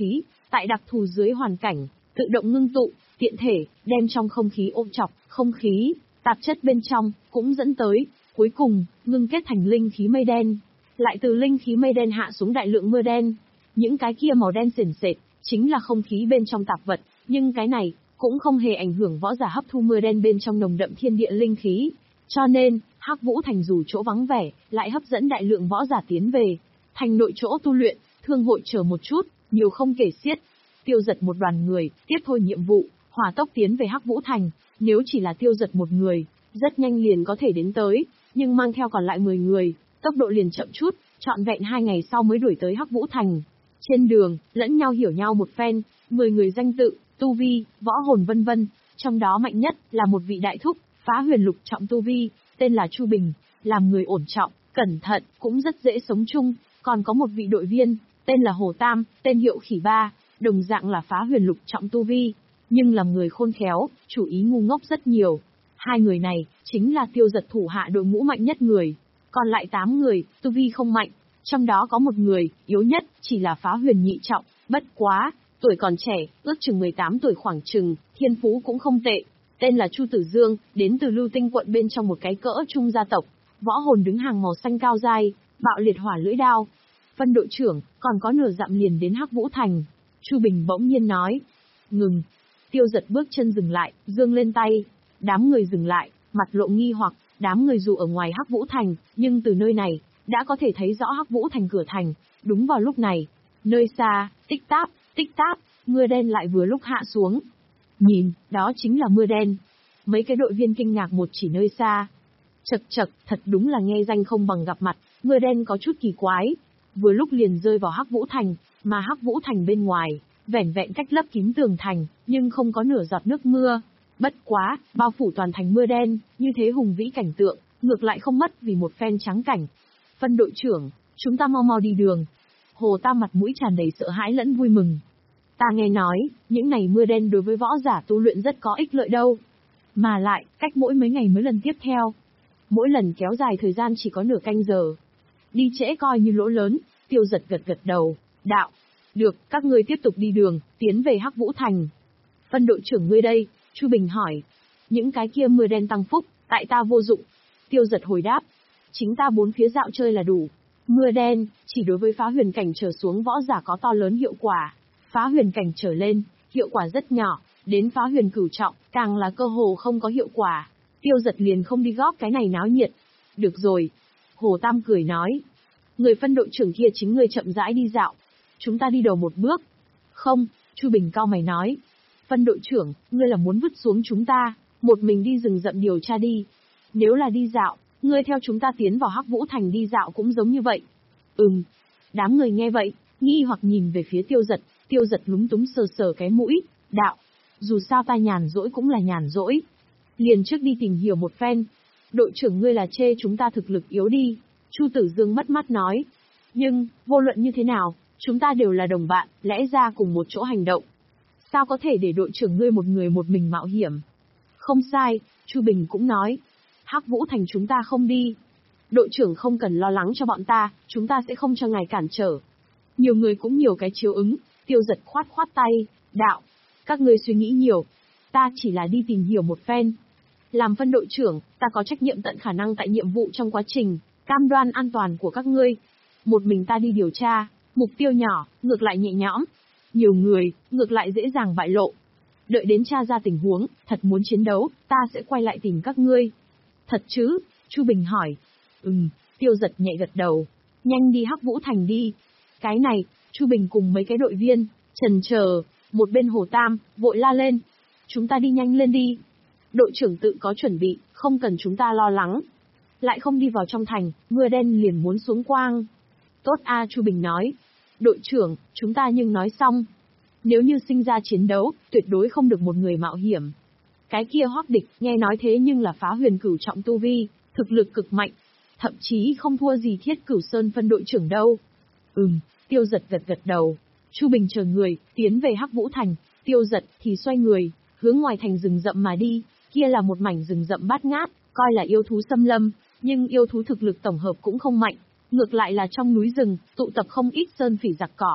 tại đặc thù dưới hoàn cảnh, tự động ngưng tụ, tiện thể, đem trong không khí ôm chọc, không khí, tạp chất bên trong, cũng dẫn tới, cuối cùng, ngưng kết thành linh khí mây đen. Lại từ linh khí mây đen hạ xuống đại lượng mưa đen. Những cái kia màu đen sền sệt, chính là không khí bên trong tạp vật, nhưng cái này, cũng không hề ảnh hưởng võ giả hấp thu mưa đen bên trong nồng đậm thiên địa linh khí. Cho nên, Hắc Vũ Thành dù chỗ vắng vẻ, lại hấp dẫn đại lượng võ giả tiến về. Thành nội chỗ tu luyện, thương hội chờ một chút, nhiều không kể xiết. Tiêu Giật một đoàn người, tiếp thôi nhiệm vụ, hỏa tốc tiến về Hắc Vũ Thành. Nếu chỉ là Tiêu Giật một người, rất nhanh liền có thể đến tới, nhưng mang theo còn lại mười người, tốc độ liền chậm chút, trọn vẹn hai ngày sau mới đuổi tới Hắc Vũ Thành. Trên đường, lẫn nhau hiểu nhau một phen, mười người danh tự, tu vi, võ hồn vân vân, trong đó mạnh nhất là một vị đại thúc, phá huyền lục trọng tu vi, tên là Chu Bình, làm người ổn trọng, cẩn thận, cũng rất dễ sống chung, còn có một vị đội viên, tên là Hồ Tam, tên hiệu Khỉ Ba, đồng dạng là phá huyền lục trọng tu vi, nhưng làm người khôn khéo, chủ ý ngu ngốc rất nhiều. Hai người này, chính là Tiêu Giật thủ hạ đội ngũ mạnh nhất người, còn lại tám người, tu vi không mạnh, trong đó có một người, yếu nhất, chỉ là phá huyền nhị trọng, bất quá, tuổi còn trẻ, ước chừng mười tám tuổi khoảng chừng, thiên phú cũng không tệ. Tên là Chu Tử Dương, đến từ Lưu Tinh quận bên trong một cái cỡ trung gia tộc, võ hồn đứng hàng màu xanh cao dai, bạo liệt hỏa lưỡi đao. Phân đội trưởng, còn có nửa dặm liền đến Hắc Vũ Thành. Chu Bình bỗng nhiên nói. Ngừng. Tiêu Giật bước chân dừng lại, giương lên tay. Đám người dừng lại, mặt lộ nghi hoặc, đám người dù ở ngoài Hắc Vũ Thành, nhưng từ nơi này, đã có thể thấy rõ Hắc Vũ Thành cửa thành. Đúng vào lúc này, nơi xa, tích táp, tích táp, mưa đen lại vừa lúc hạ xuống. Nhìn, đó chính là mưa đen. Mấy cái đội viên kinh ngạc một chỉ nơi xa. Chậc chậc, thật đúng là nghe danh không bằng gặp mặt, mưa đen có chút kỳ quái. Vừa lúc liền rơi vào Hắc Vũ Thành, mà Hắc Vũ Thành bên ngoài, vẻn vẹn cách lấp kín tường thành, nhưng không có nửa giọt nước mưa. Bất quá, bao phủ toàn thành mưa đen, như thế hùng vĩ cảnh tượng, ngược lại không mất vì một phen trắng cảnh. Phân đội trưởng, chúng ta mau mau đi đường. Hồ Tam mặt mũi tràn đầy sợ hãi lẫn vui mừng. Ta nghe nói, những ngày mưa đen đối với võ giả tu luyện rất có ích lợi đâu. Mà lại, cách mỗi mấy ngày mới lần tiếp theo. Mỗi lần kéo dài thời gian chỉ có nửa canh giờ. Đi trễ coi như lỗ lớn, Tiêu Giật gật gật đầu, đạo. Được, các ngươi tiếp tục đi đường, tiến về Hắc Vũ Thành. Phân đội trưởng ngươi đây, Chu Bình hỏi. Những cái kia mưa đen tăng phúc, tại ta vô dụng. Tiêu Giật hồi đáp. Chính ta bốn phía dạo chơi là đủ. Mưa đen, chỉ đối với phá huyền cảnh trở xuống võ giả có to lớn hiệu quả. Phá huyền cảnh trở lên, hiệu quả rất nhỏ, đến phá huyền cửu trọng, càng là cơ hồ không có hiệu quả. Tiêu Giật liền không đi góp cái này náo nhiệt. Được rồi. Hồ Tam cười nói. Người phân đội trưởng kia chính người chậm rãi đi dạo. Chúng ta đi đầu một bước. Không, Chu Bình cau mày nói. Phân đội trưởng, ngươi là muốn vứt xuống chúng ta, một mình đi rừng rậm điều tra đi. Nếu là đi dạo, ngươi theo chúng ta tiến vào Hắc Vũ Thành đi dạo cũng giống như vậy. Ừm. Đám người nghe vậy, nghi hoặc nhìn về phía Tiêu Giật. Tiêu Giật lúng túng sờ sờ cái mũi, đạo. Dù sao ta nhàn rỗi cũng là nhàn rỗi. Liền trước đi tìm hiểu một phen. Đội trưởng ngươi là chê chúng ta thực lực yếu đi. Chu Tử Dương mất mắt nói. Nhưng, vô luận như thế nào, chúng ta đều là đồng bạn, lẽ ra cùng một chỗ hành động. Sao có thể để đội trưởng ngươi một người một mình mạo hiểm? Không sai, Chu Bình cũng nói. Hắc Vũ Thành chúng ta không đi. Đội trưởng không cần lo lắng cho bọn ta, chúng ta sẽ không cho ngài cản trở. Nhiều người cũng nhiều cái chiếu ứng, Tiêu Giật khoát khoát tay, đạo. Các ngươi suy nghĩ nhiều. Ta chỉ là đi tìm hiểu một phen. Làm phân đội trưởng, ta có trách nhiệm tận khả năng tại nhiệm vụ trong quá trình, cam đoan an toàn của các ngươi. Một mình ta đi điều tra, mục tiêu nhỏ, ngược lại nhẹ nhõm. Nhiều người, ngược lại dễ dàng bại lộ. Đợi đến tra ra tình huống, thật muốn chiến đấu, ta sẽ quay lại tìm các ngươi. Thật chứ? Chu Bình hỏi. Ừm, Tiêu Giật nhẹ gật đầu. Nhanh đi Hắc Vũ Thành đi. Cái này, Chu Bình cùng mấy cái đội viên, chần chờ, một bên Hồ Tam, vội la lên. Chúng ta đi nhanh lên đi. Đội trưởng tự có chuẩn bị, không cần chúng ta lo lắng. Lại không đi vào trong thành, mưa đen liền muốn xuống quang. Tốt a, Chu Bình nói. Đội trưởng, chúng ta nhưng nói xong. Nếu như sinh ra chiến đấu, tuyệt đối không được một người mạo hiểm. Cái kia Hoắc Địch, nghe nói thế nhưng là phá huyền cửu trọng tu vi, thực lực cực mạnh. Thậm chí không thua gì Thiết Cửu Sơn phân đội trưởng đâu. Ừm, Tiêu Giật gật gật đầu. Chu Bình chờ người, tiến về Hắc Vũ Thành, Tiêu Giật thì xoay người, hướng ngoài thành rừng rậm mà đi, kia là một mảnh rừng rậm bát ngát, coi là yêu thú xâm lâm, nhưng yêu thú thực lực tổng hợp cũng không mạnh, ngược lại là trong núi rừng, tụ tập không ít sơn phỉ giặc cỏ.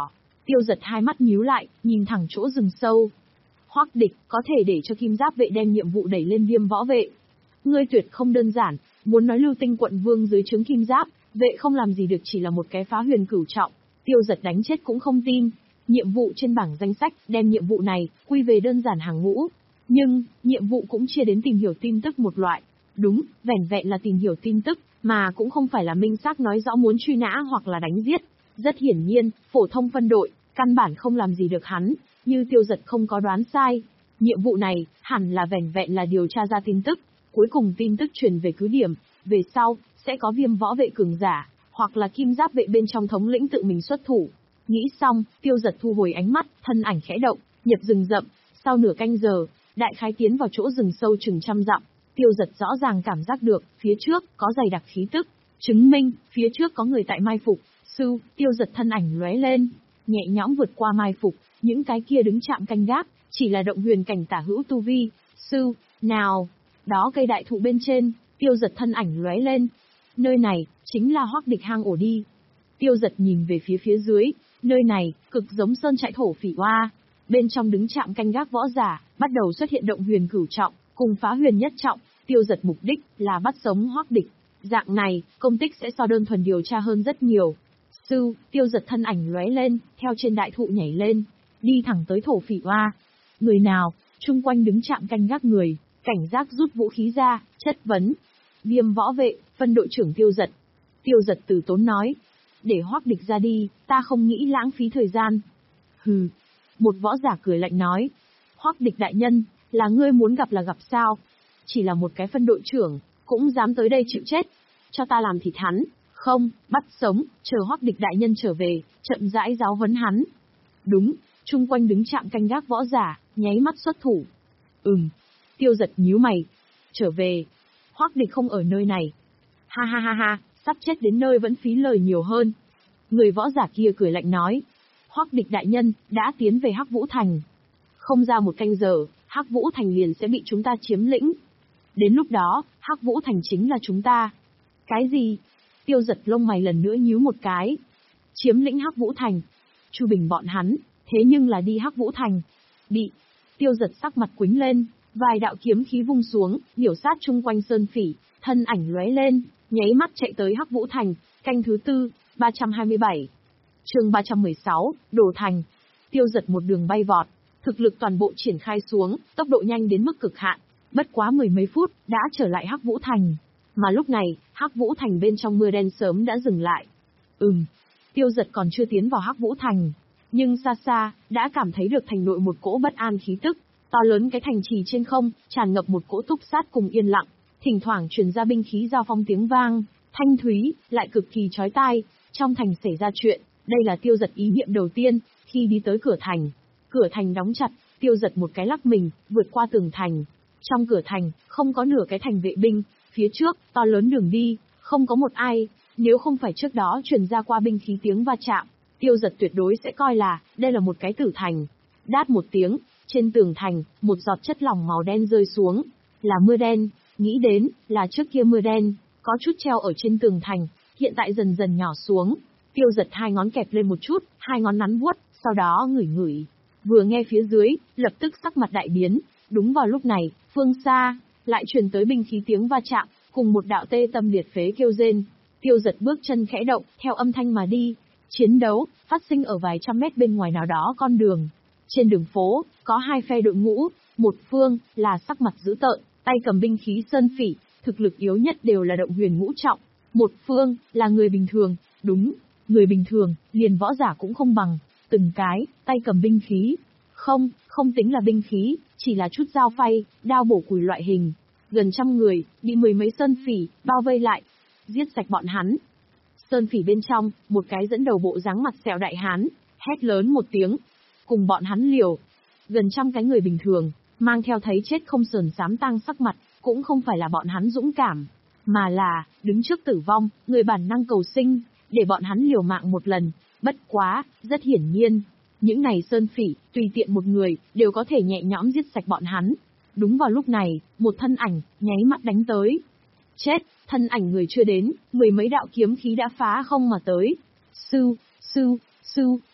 Tiêu Giật hai mắt nhíu lại, nhìn thẳng chỗ rừng sâu. Hoắc Địch, có thể để cho Kim Giáp vệ đem nhiệm vụ đẩy lên Viêm Võ vệ. Ngươi tuyệt không đơn giản, muốn nói Lưu Tinh quận vương dưới trướng Kim Giáp vệ không làm gì được chỉ là một cái phá huyền cửu trọng, Tiêu Giật đánh chết cũng không tin. Nhiệm vụ trên bảng danh sách, đem nhiệm vụ này quy về đơn giản hàng ngũ. Nhưng, nhiệm vụ cũng chia đến tìm hiểu tin tức một loại. Đúng, vẻn vẹn là tìm hiểu tin tức, mà cũng không phải là minh xác nói rõ muốn truy nã hoặc là đánh giết. Rất hiển nhiên, phổ thông phân đội, căn bản không làm gì được hắn, như Tiêu Giật không có đoán sai. Nhiệm vụ này, hẳn là vẻn vẹn là điều tra ra tin tức, cuối cùng tin tức truyền về cứ điểm, về sau, sẽ có Viêm Võ vệ cường giả, hoặc là Kim Giáp vệ bên trong thống lĩnh tự mình xuất thủ. Nghĩ xong, Tiêu Giật thu hồi ánh mắt, thân ảnh khẽ động, nhập rừng rậm, sau nửa canh giờ, đại khái tiến vào chỗ rừng sâu chừng trăm dặm. Tiêu Giật rõ ràng cảm giác được, phía trước, có dày đặc khí tức, chứng minh, phía trước có người tại mai phục. Sư, Tiêu Giật thân ảnh lóe lên, nhẹ nhõm vượt qua mai phục, những cái kia đứng chạm canh gác, chỉ là động huyền cảnh tả hữu tu vi. Sư, nào, đó cây đại thụ bên trên, Tiêu Giật thân ảnh lóe lên. Nơi này, chính là Hoắc Địch hang ổ đi. Tiêu Giật nhìn về phía phía dưới, nơi này, cực giống sơn trại thổ phỉ oa. Bên trong đứng chạm canh gác võ giả, bắt đầu xuất hiện động huyền cửu trọng, cùng phá huyền nhất trọng. Tiêu Giật mục đích là bắt sống Hoắc Địch. Dạng này, công tích sẽ so đơn thuần điều tra hơn rất nhiều. Sư, Tiêu Giật thân ảnh lóe lên, theo trên đại thụ nhảy lên, đi thẳng tới thổ phỉ oa. Người nào? Chung quanh đứng chạm canh gác người, cảnh giác rút vũ khí ra, chất vấn. Viêm Võ vệ, phân đội trưởng Tiêu Giật. Tiêu Giật từ tốn nói. Để Hoắc Địch ra đi, ta không nghĩ lãng phí thời gian. Hừ. Một võ giả cười lạnh nói. Hoắc Địch đại nhân, là ngươi muốn gặp là gặp sao? Chỉ là một cái phân đội trưởng, cũng dám tới đây chịu chết. Cho ta làm thịt hắn. Không, bắt sống, chờ Hoắc Địch đại nhân trở về, chậm rãi giáo huấn hắn. Đúng, chung quanh đứng chạm canh gác võ giả, nháy mắt xuất thủ. Ừm. Tiêu Giật nhíu mày. Trở về. Hoắc Địch không ở nơi này. Ha ha ha ha, sắp chết đến nơi vẫn phí lời nhiều hơn. Người võ giả kia cười lạnh nói. Hoắc Địch đại nhân, đã tiến về Hắc Vũ Thành. Không ra một canh giờ, Hắc Vũ Thành liền sẽ bị chúng ta chiếm lĩnh. Đến lúc đó, Hắc Vũ Thành chính là chúng ta. Cái gì? Tiêu Giật lông mày lần nữa nhíu một cái. Chiếm lĩnh Hắc Vũ Thành. Chu Bình bọn hắn, thế nhưng là đi Hắc Vũ Thành. Bị. Tiêu Giật sắc mặt quĩnh lên, vài đạo kiếm khí vung xuống, biểu sát chung quanh sơn phỉ, thân ảnh lóe lên, nháy mắt chạy tới Hắc Vũ Thành, canh thứ tư, ba trăm hai mươi bảy. Chương ba trăm mười sáu, Đổ Thành. Tiêu Giật một đường bay vọt, thực lực toàn bộ triển khai xuống, tốc độ nhanh đến mức cực hạn, bất quá mười mấy phút, đã trở lại Hắc Vũ Thành. Mà lúc này, Hắc Vũ Thành bên trong mưa đen sớm đã dừng lại. Ừm, Tiêu Giật còn chưa tiến vào Hắc Vũ Thành, nhưng xa xa, đã cảm thấy được thành nội một cỗ bất an khí tức, to lớn cái thành trì trên không, tràn ngập một cỗ túc sát cùng yên lặng, thỉnh thoảng truyền ra binh khí giao phong tiếng vang, thanh thúy, lại cực kỳ chói tai, trong thành xảy ra chuyện, đây là Tiêu Giật ý niệm đầu tiên, khi đi tới cửa thành. Cửa thành đóng chặt, Tiêu Giật một cái lắc mình, vượt qua tường thành. Trong cửa thành, không có nửa cái thành vệ binh, phía trước, to lớn đường đi, không có một ai, nếu không phải trước đó truyền ra qua binh khí tiếng va chạm, Tiêu Giật tuyệt đối sẽ coi là, đây là một cái tử thành. Đát một tiếng, trên tường thành, một giọt chất lỏng màu đen rơi xuống, là mưa đen, nghĩ đến, là trước kia mưa đen, có chút treo ở trên tường thành, hiện tại dần dần nhỏ xuống. Tiêu Giật hai ngón kẹp lên một chút, hai ngón nắn vuốt, sau đó ngửi ngửi. Vừa nghe phía dưới, lập tức sắc mặt đại biến, đúng vào lúc này, phương xa, lại truyền tới binh khí tiếng va chạm, cùng một đạo tê tâm liệt phế kêu rên. Tiêu Giật bước chân khẽ động, theo âm thanh mà đi. Chiến đấu, phát sinh ở vài trăm mét bên ngoài nào đó con đường. Trên đường phố, có hai phe đội ngũ, một phương, là sắc mặt dữ tợn, tay cầm binh khí sơn phỉ, thực lực yếu nhất đều là động huyền ngũ trọng. Một phương, là người bình thường, đúng, người bình thường, liền võ giả cũng không bằng, từng cái, tay cầm binh khí. Không, không tính là binh khí, chỉ là chút dao phay, đao bổ củi loại hình. Gần trăm người, bị mười mấy sơn phỉ, bao vây lại. Giết sạch bọn hắn. Sơn phỉ bên trong, một cái dẫn đầu bộ dáng mặt sẹo đại hán, hét lớn một tiếng. Cùng bọn hắn liều. Gần trăm cái người bình thường, mang theo thấy chết không sờn sám tang sắc mặt, cũng không phải là bọn hắn dũng cảm, mà là, đứng trước tử vong, người bản năng cầu sinh, để bọn hắn liều mạng một lần. Bất quá, rất hiển nhiên, những này sơn phỉ, tùy tiện một người, đều có thể nhẹ nhõm giết sạch bọn hắn. Đúng vào lúc này, một thân ảnh, nháy mắt đánh tới. Chết, thân ảnh người chưa đến, mười mấy đạo kiếm khí đã phá không mà tới. Sư, sư, sư,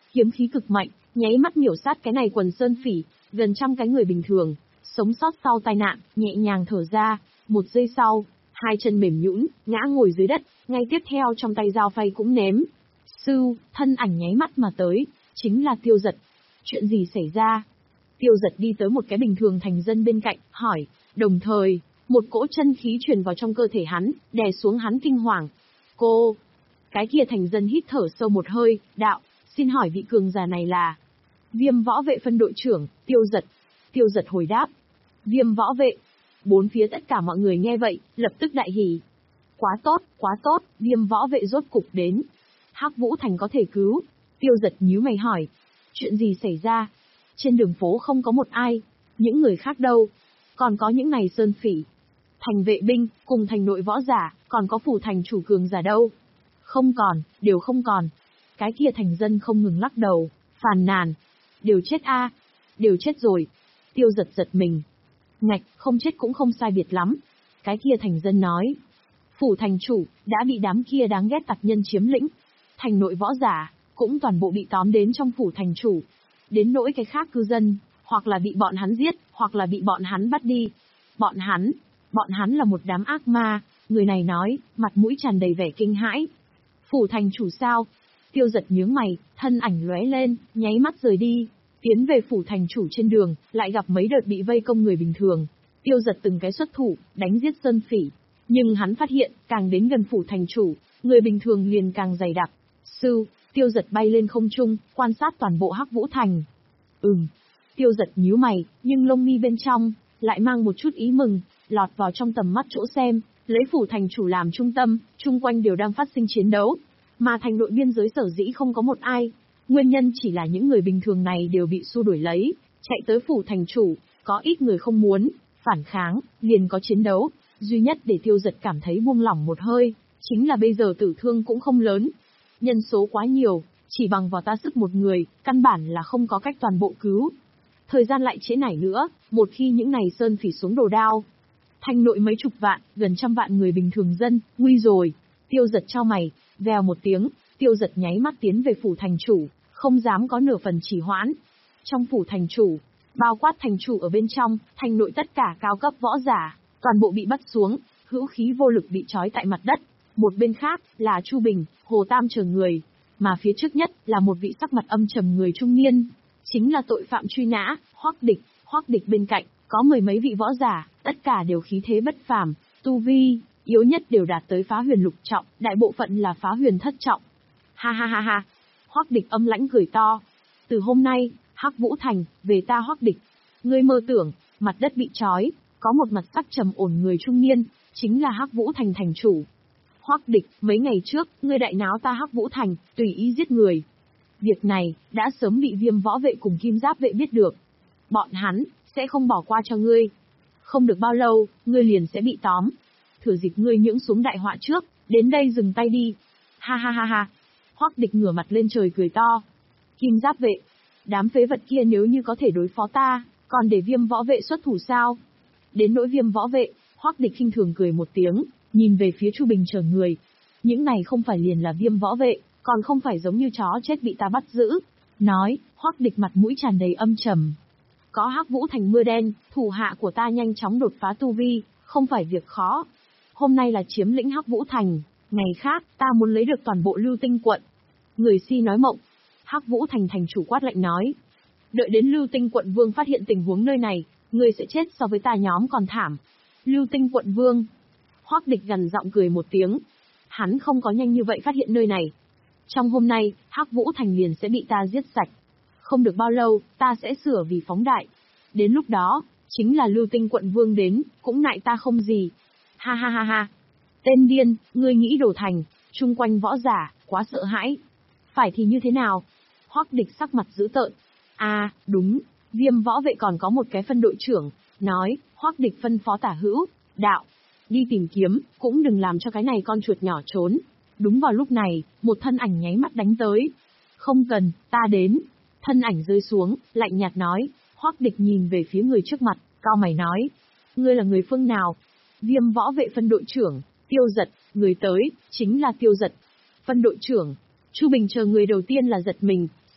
kiếm khí cực mạnh, nháy mắt miểu sát cái này quần sơn phỉ, gần trăm cái người bình thường, sống sót sau tai nạn, nhẹ nhàng thở ra, một giây sau, hai chân mềm nhũn, ngã ngồi dưới đất, ngay tiếp theo trong tay dao phay cũng ném. Sưu, thân ảnh nháy mắt mà tới, chính là Tiêu Dật. Chuyện gì xảy ra? Tiêu Dật đi tới một cái bình thường thành dân bên cạnh, hỏi, đồng thời, một cỗ chân khí truyền vào trong cơ thể hắn, đè xuống hắn kinh hoàng. Cô! Cái kia thành dân hít thở sâu một hơi, đạo, xin hỏi vị cường giả này là... Viêm võ vệ phân đội trưởng, Tiêu Dật. Tiêu Dật hồi đáp. Viêm võ vệ. Bốn phía tất cả mọi người nghe vậy, lập tức đại hỉ. Quá tốt, quá tốt, viêm võ vệ rốt cục đến. Hắc Vũ Thành có thể cứu. Tiêu Dật nhíu mày hỏi. Chuyện gì xảy ra? Trên đường phố không có một ai. Những người khác đâu? Còn có những này sơn phỉ. Thành vệ binh, cùng thành nội võ giả, còn có phủ thành chủ cường giả đâu? Không còn, đều không còn. Cái kia thành dân không ngừng lắc đầu, phàn nàn. Đều chết a, à? Đều chết rồi. Tiêu Dật giật mình. Ngạch, không chết cũng không sai biệt lắm. Cái kia thành dân nói. Phủ thành chủ, đã bị đám kia đáng ghét tặc nhân chiếm lĩnh. Thành nội võ giả, cũng toàn bộ bị tóm đến trong phủ thành chủ. Đến nỗi cái khác cư dân, hoặc là bị bọn hắn giết, hoặc là bị bọn hắn bắt đi. Bọn hắn, bọn hắn là một đám ác ma, người này nói, mặt mũi tràn đầy vẻ kinh hãi. Phủ thành chủ sao? Tiêu Dật nhướng mày, thân ảnh lóe lên, nháy mắt rời đi. Tiến về phủ thành chủ trên đường, lại gặp mấy đợt bị vây công người bình thường. Tiêu Dật từng cái xuất thủ, đánh giết sơn phỉ. Nhưng hắn phát hiện, càng đến gần phủ thành chủ, người bình thường liền càng dày đặc. Sư, Tiêu Dật bay lên không trung, quan sát toàn bộ Hắc Vũ Thành. Ừm. Tiêu Dật nhíu mày, nhưng lông mi bên trong, lại mang một chút ý mừng, lọt vào trong tầm mắt chỗ xem, lấy phủ thành chủ làm trung tâm, chung quanh đều đang phát sinh chiến đấu. Mà thành nội biên giới sở dĩ không có một ai. Nguyên nhân chỉ là những người bình thường này đều bị xua đuổi lấy, chạy tới phủ thành chủ, có ít người không muốn, phản kháng, liền có chiến đấu. Duy nhất để Tiêu Dật cảm thấy buông lỏng một hơi, chính là bây giờ tử thương cũng không lớn. Nhân số quá nhiều, chỉ bằng vào ta sức một người, căn bản là không có cách toàn bộ cứu. Thời gian lại trễ nải nữa, một khi những này sơn phỉ xuống đồ đao. Thành nội mấy chục vạn, gần trăm vạn người bình thường dân, nguy rồi. Tiêu Dật chau mày, vèo một tiếng, Tiêu Dật nháy mắt tiến về phủ thành chủ, không dám có nửa phần trì hoãn. Trong phủ thành chủ, bao quát thành chủ ở bên trong, thành nội tất cả cao cấp võ giả, toàn bộ bị bắt xuống, hữu khí vô lực bị trói tại mặt đất. Một bên khác, là Chu Bình, Hồ Tam chờ người, mà phía trước nhất là một vị sắc mặt âm trầm người trung niên, chính là tội phạm truy nã, Hoắc Địch. Hoắc Địch bên cạnh, có mười mấy vị võ giả, tất cả đều khí thế bất phàm, tu vi, yếu nhất đều đạt tới phá huyền lục trọng, đại bộ phận là phá huyền thất trọng. Ha ha ha ha. Hoắc Địch âm lãnh cười to. Từ hôm nay, Hắc Vũ Thành, về ta Hoắc Địch. Ngươi mơ tưởng, mặt đất bị trói, có một mặt sắc trầm ổn người trung niên, chính là Hắc Vũ Thành thành chủ. Hoắc Địch, mấy ngày trước, ngươi đại náo ta Hắc Vũ Thành, tùy ý giết người. Việc này, đã sớm bị Viêm võ vệ cùng Kim Giáp vệ biết được. Bọn hắn, sẽ không bỏ qua cho ngươi. Không được bao lâu, ngươi liền sẽ bị tóm. Thừa dịp ngươi nhưỡng xuống đại họa trước, đến đây dừng tay đi. Ha ha ha ha. Hoắc Địch ngửa mặt lên trời cười to. Kim Giáp vệ, đám phế vật kia nếu như có thể đối phó ta, còn để Viêm võ vệ xuất thủ sao? Đến nỗi Viêm võ vệ, Hoắc Địch khinh thường cười một tiếng, nhìn về phía Chu Bình chờ người. Những này không phải liền là Viêm võ vệ, còn không phải giống như chó chết bị ta bắt giữ. Nói, Hoắc Địch mặt mũi tràn đầy âm trầm. Có Hắc Vũ Thành mưa đen, thủ hạ của ta nhanh chóng đột phá tu vi, không phải việc khó. Hôm nay là chiếm lĩnh Hắc Vũ Thành, ngày khác, ta muốn lấy được toàn bộ Lưu Tinh quận. Người si nói mộng. Hắc Vũ Thành thành chủ quát lạnh nói. Đợi đến Lưu Tinh quận vương phát hiện tình huống nơi này, người sẽ chết so với ta nhóm còn thảm. Lưu Tinh quận vương. Hoắc Địch gằn giọng cười một tiếng. Hắn không có nhanh như vậy phát hiện nơi này. Trong hôm nay, Hắc Vũ Thành liền sẽ bị ta giết sạch. Không được bao lâu, ta sẽ sửa vì phóng đại. Đến lúc đó, chính là Lưu Tinh quận vương đến, cũng nại ta không gì. Ha ha ha ha. Tên điên, ngươi nghĩ đổ thành, chung quanh võ giả, quá sợ hãi. Phải thì như thế nào? Hoắc Địch sắc mặt dữ tợn. À, đúng, Viêm võ vệ còn có một cái phân đội trưởng, nói, Hoắc Địch phân phó Tả Hữu, Đạo, đi tìm kiếm, cũng đừng làm cho cái này con chuột nhỏ trốn. Đúng vào lúc này, một thân ảnh nháy mắt đánh tới. Không cần, ta đến. Thân ảnh rơi xuống, lạnh nhạt nói. Hoắc Địch nhìn về phía người trước mặt, cao mày nói. Ngươi là người phương nào? Viêm võ vệ phân đội trưởng, Tiêu Dật, người tới, chính là Tiêu Dật. Phân đội trưởng, Chu Bình chờ người đầu tiên là giật mình,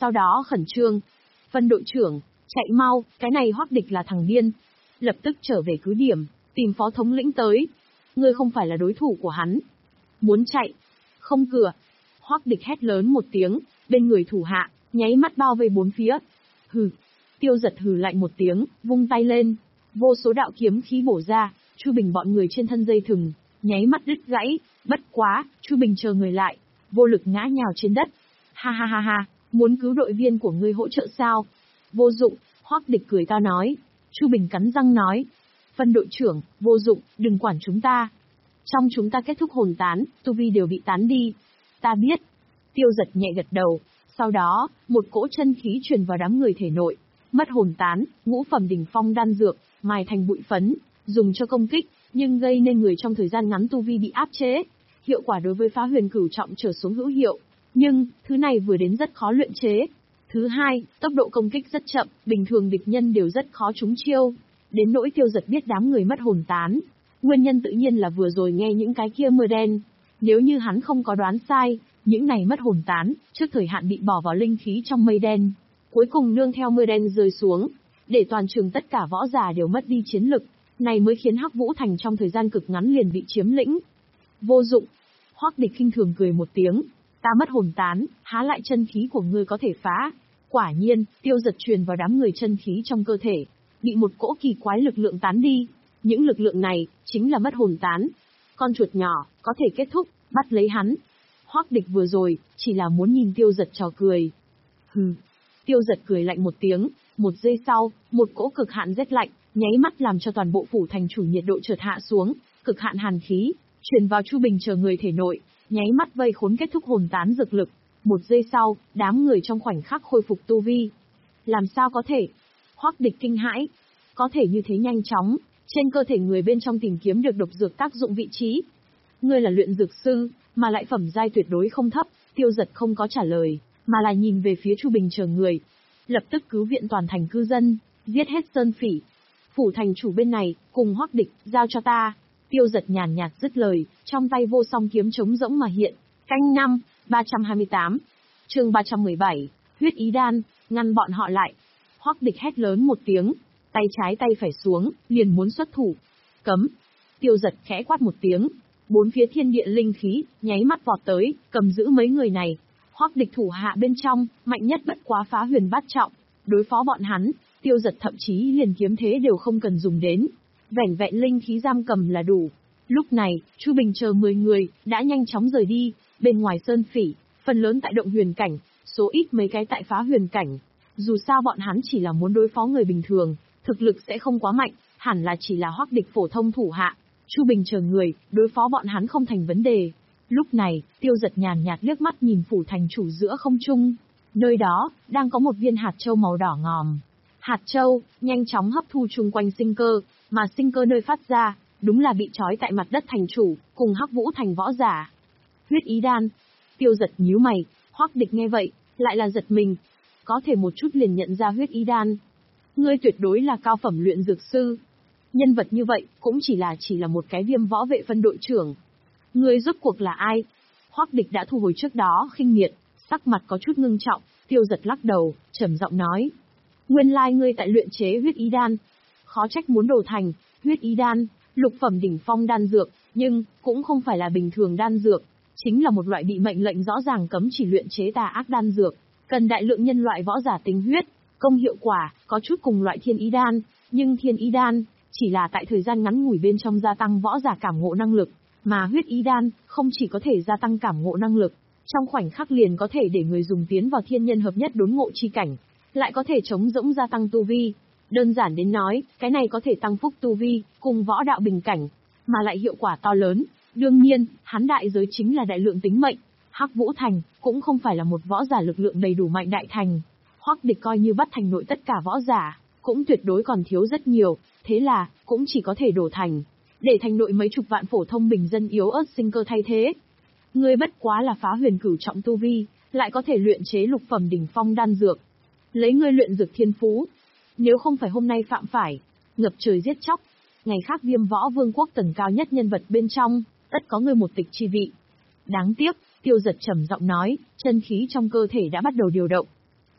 sau đó khẩn trương. Phân đội trưởng, chạy mau, cái này Hoắc Địch là thằng điên. Lập tức trở về cứ điểm, tìm phó thống lĩnh tới. Ngươi không phải là đối thủ của hắn. Muốn chạy? Không cửa. Hoắc Địch hét lớn một tiếng, bên người thủ hạ, nháy mắt bao vây bốn phía. Hừ. Tiêu Giật hừ lạnh một tiếng, vung tay lên. Vô số đạo kiếm khí bổ ra, Chu Bình bọn người trên thân dây thừng, nháy mắt đứt gãy, bất quá, Chu Bình chờ người lại, vô lực ngã nhào trên đất. Ha ha ha ha, muốn cứu đội viên của ngươi hỗ trợ sao? Vô dụng, Hoắc Địch cười to nói. Chu Bình cắn răng nói. Phân đội trưởng, vô dụng, đừng quản chúng ta. Trong chúng ta kết thúc hồn tán, tu vi đều bị tán đi. Ta biết. Tiêu Giật nhẹ gật đầu, sau đó, một cỗ chân khí truyền vào đám người thể nội. Mất hồn tán, ngũ phẩm đỉnh phong đan dược, mài thành bụi phấn, dùng cho công kích, nhưng gây nên người trong thời gian ngắn tu vi bị áp chế. Hiệu quả đối với phá huyền cửu trọng trở xuống hữu hiệu, nhưng, thứ này vừa đến rất khó luyện chế. Thứ hai, tốc độ công kích rất chậm, bình thường địch nhân đều rất khó trúng chiêu. Đến nỗi Tiêu Giật biết đám người mất hồn tán. Nguyên nhân tự nhiên là vừa rồi nghe những cái kia mưa đen. Nếu như hắn không có đoán sai, những này mất hồn tán, trước thời hạn bị bỏ vào linh khí trong mây đen. Cuối cùng nương theo mưa đen rơi xuống, để toàn trường tất cả võ giả đều mất đi chiến lực, này mới khiến Hắc Vũ Thành trong thời gian cực ngắn liền bị chiếm lĩnh. Vô dụng. Hoắc Địch khinh thường cười một tiếng, ta mất hồn tán, há lại chân khí của ngươi có thể phá. Quả nhiên, Tiêu Giật truyền vào đám người chân khí trong cơ thể, bị một cỗ kỳ quái lực lượng tán đi. Những lực lượng này, chính là mất hồn tán. Con chuột nhỏ, có thể kết thúc, bắt lấy hắn. Hoắc Địch vừa rồi, chỉ là muốn nhìn Tiêu Giật trò cười. Hừ. Tiêu Giật cười lạnh một tiếng, một giây sau, một cỗ cực hạn rét lạnh, nháy mắt làm cho toàn bộ phủ thành chủ nhiệt độ chợt hạ xuống, cực hạn hàn khí, truyền vào Chu Bình chờ người thể nội, nháy mắt vây khốn kết thúc hồn tán dược lực. Một giây sau, đám người trong khoảnh khắc khôi phục tu vi. Làm sao có thể? Hoắc Địch kinh hãi. Có thể như thế nhanh chóng, trên cơ thể người bên trong tìm kiếm được độc dược tác dụng vị trí. Ngươi là luyện dược sư, mà lại phẩm giai tuyệt đối không thấp. Tiêu Giật không có trả lời, mà là nhìn về phía Chu Bình chờ người. Lập tức cứu viện toàn thành cư dân, giết hết sơn phỉ. Phủ thành chủ bên này, cùng Hoắc Địch, giao cho ta. Tiêu Giật nhàn nhạt dứt lời, trong tay vô song kiếm trống rỗng mà hiện. Canh năm, ba trăm hai mươi tám. Chương ba trăm mười bảy, huyết ý đan, ngăn bọn họ lại. Hoắc Địch hét lớn một tiếng, tay trái tay phải xuống, liền muốn xuất thủ. Cấm. Tiêu Giật khẽ quát một tiếng, bốn phía thiên địa linh khí, nháy mắt vọt tới, cầm giữ mấy người này. Hoắc Địch thủ hạ bên trong, mạnh nhất bất quá phá huyền bát trọng. Đối phó bọn hắn, Tiêu Giật thậm chí liền kiếm thế đều không cần dùng đến. Vẻn vẹn linh khí giam cầm là đủ. Lúc này, Chu Bình chờ mười người, đã nhanh chóng rời đi. Bên ngoài sơn phỉ, phần lớn tại động huyền cảnh, số ít mấy cái tại phá huyền cảnh. Dù sao bọn hắn chỉ là muốn đối phó người bình thường, thực lực sẽ không quá mạnh, hẳn là chỉ là Hoắc Địch phổ thông thủ hạ. Chu Bình chờ người, đối phó bọn hắn không thành vấn đề. Lúc này, Tiêu Giật nhàn nhạt liếc mắt nhìn phủ thành chủ giữa không trung. Nơi đó, đang có một viên hạt châu màu đỏ ngòm. Hạt châu, nhanh chóng hấp thu chung quanh sinh cơ, mà sinh cơ nơi phát ra, đúng là bị trói tại mặt đất thành chủ, cùng Hắc Vũ Thành võ giả. Huyết ý đan. Tiêu Giật nhíu mày, Hoắc Địch nghe vậy, lại là giật mình. Có thể một chút liền nhận ra huyết ý đan. Ngươi tuyệt đối là cao phẩm luyện dược sư. Nhân vật như vậy, cũng chỉ là chỉ là một cái viêm võ vệ phân đội trưởng. Ngươi rốt cuộc là ai? Hoắc Địch đã thu hồi trước đó khinh miệt, sắc mặt có chút ngưng trọng. Tiêu Giật lắc đầu, trầm giọng nói. Nguyên lai ngươi tại luyện chế huyết ý đan. Khó trách muốn đổ thành, huyết ý đan, lục phẩm đỉnh phong đan dược, nhưng, cũng không phải là bình thường đan dược. Chính là một loại bị mệnh lệnh rõ ràng cấm chỉ luyện chế tà ác đan dược, cần đại lượng nhân loại võ giả tinh huyết, công hiệu quả, có chút cùng loại thiên ý đan, nhưng thiên ý đan, chỉ là tại thời gian ngắn ngủi bên trong gia tăng võ giả cảm ngộ năng lực, mà huyết ý đan, không chỉ có thể gia tăng cảm ngộ năng lực, trong khoảnh khắc liền có thể để người dùng tiến vào thiên nhân hợp nhất đốn ngộ chi cảnh, lại có thể chống rỗng gia tăng tu vi. Đơn giản đến nói, cái này có thể tăng phúc tu vi, cùng võ đạo bình cảnh, mà lại hiệu quả to lớn. Đương nhiên, hắn đại giới chính là đại lượng tính mệnh. Hắc Vũ Thành, cũng không phải là một võ giả lực lượng đầy đủ mạnh đại thành. Hoắc Địch coi như bắt thành nội tất cả võ giả, cũng tuyệt đối còn thiếu rất nhiều, thế là, cũng chỉ có thể đổ thành. Để thành nội mấy chục vạn phổ thông bình dân yếu ớt sinh cơ thay thế. Ngươi bất quá là phá huyền cửu trọng tu vi, lại có thể luyện chế lục phẩm đỉnh phong đan dược. Lấy ngươi luyện dược thiên phú. Nếu không phải hôm nay phạm phải, ngập trời giết chóc, ngày khác Viêm Võ Vương quốc tầng cao nhất nhân vật bên trong, tất có ngươi một tịch chi vị. Đáng tiếc, Tiêu Giật trầm giọng nói, chân khí trong cơ thể đã bắt đầu điều động.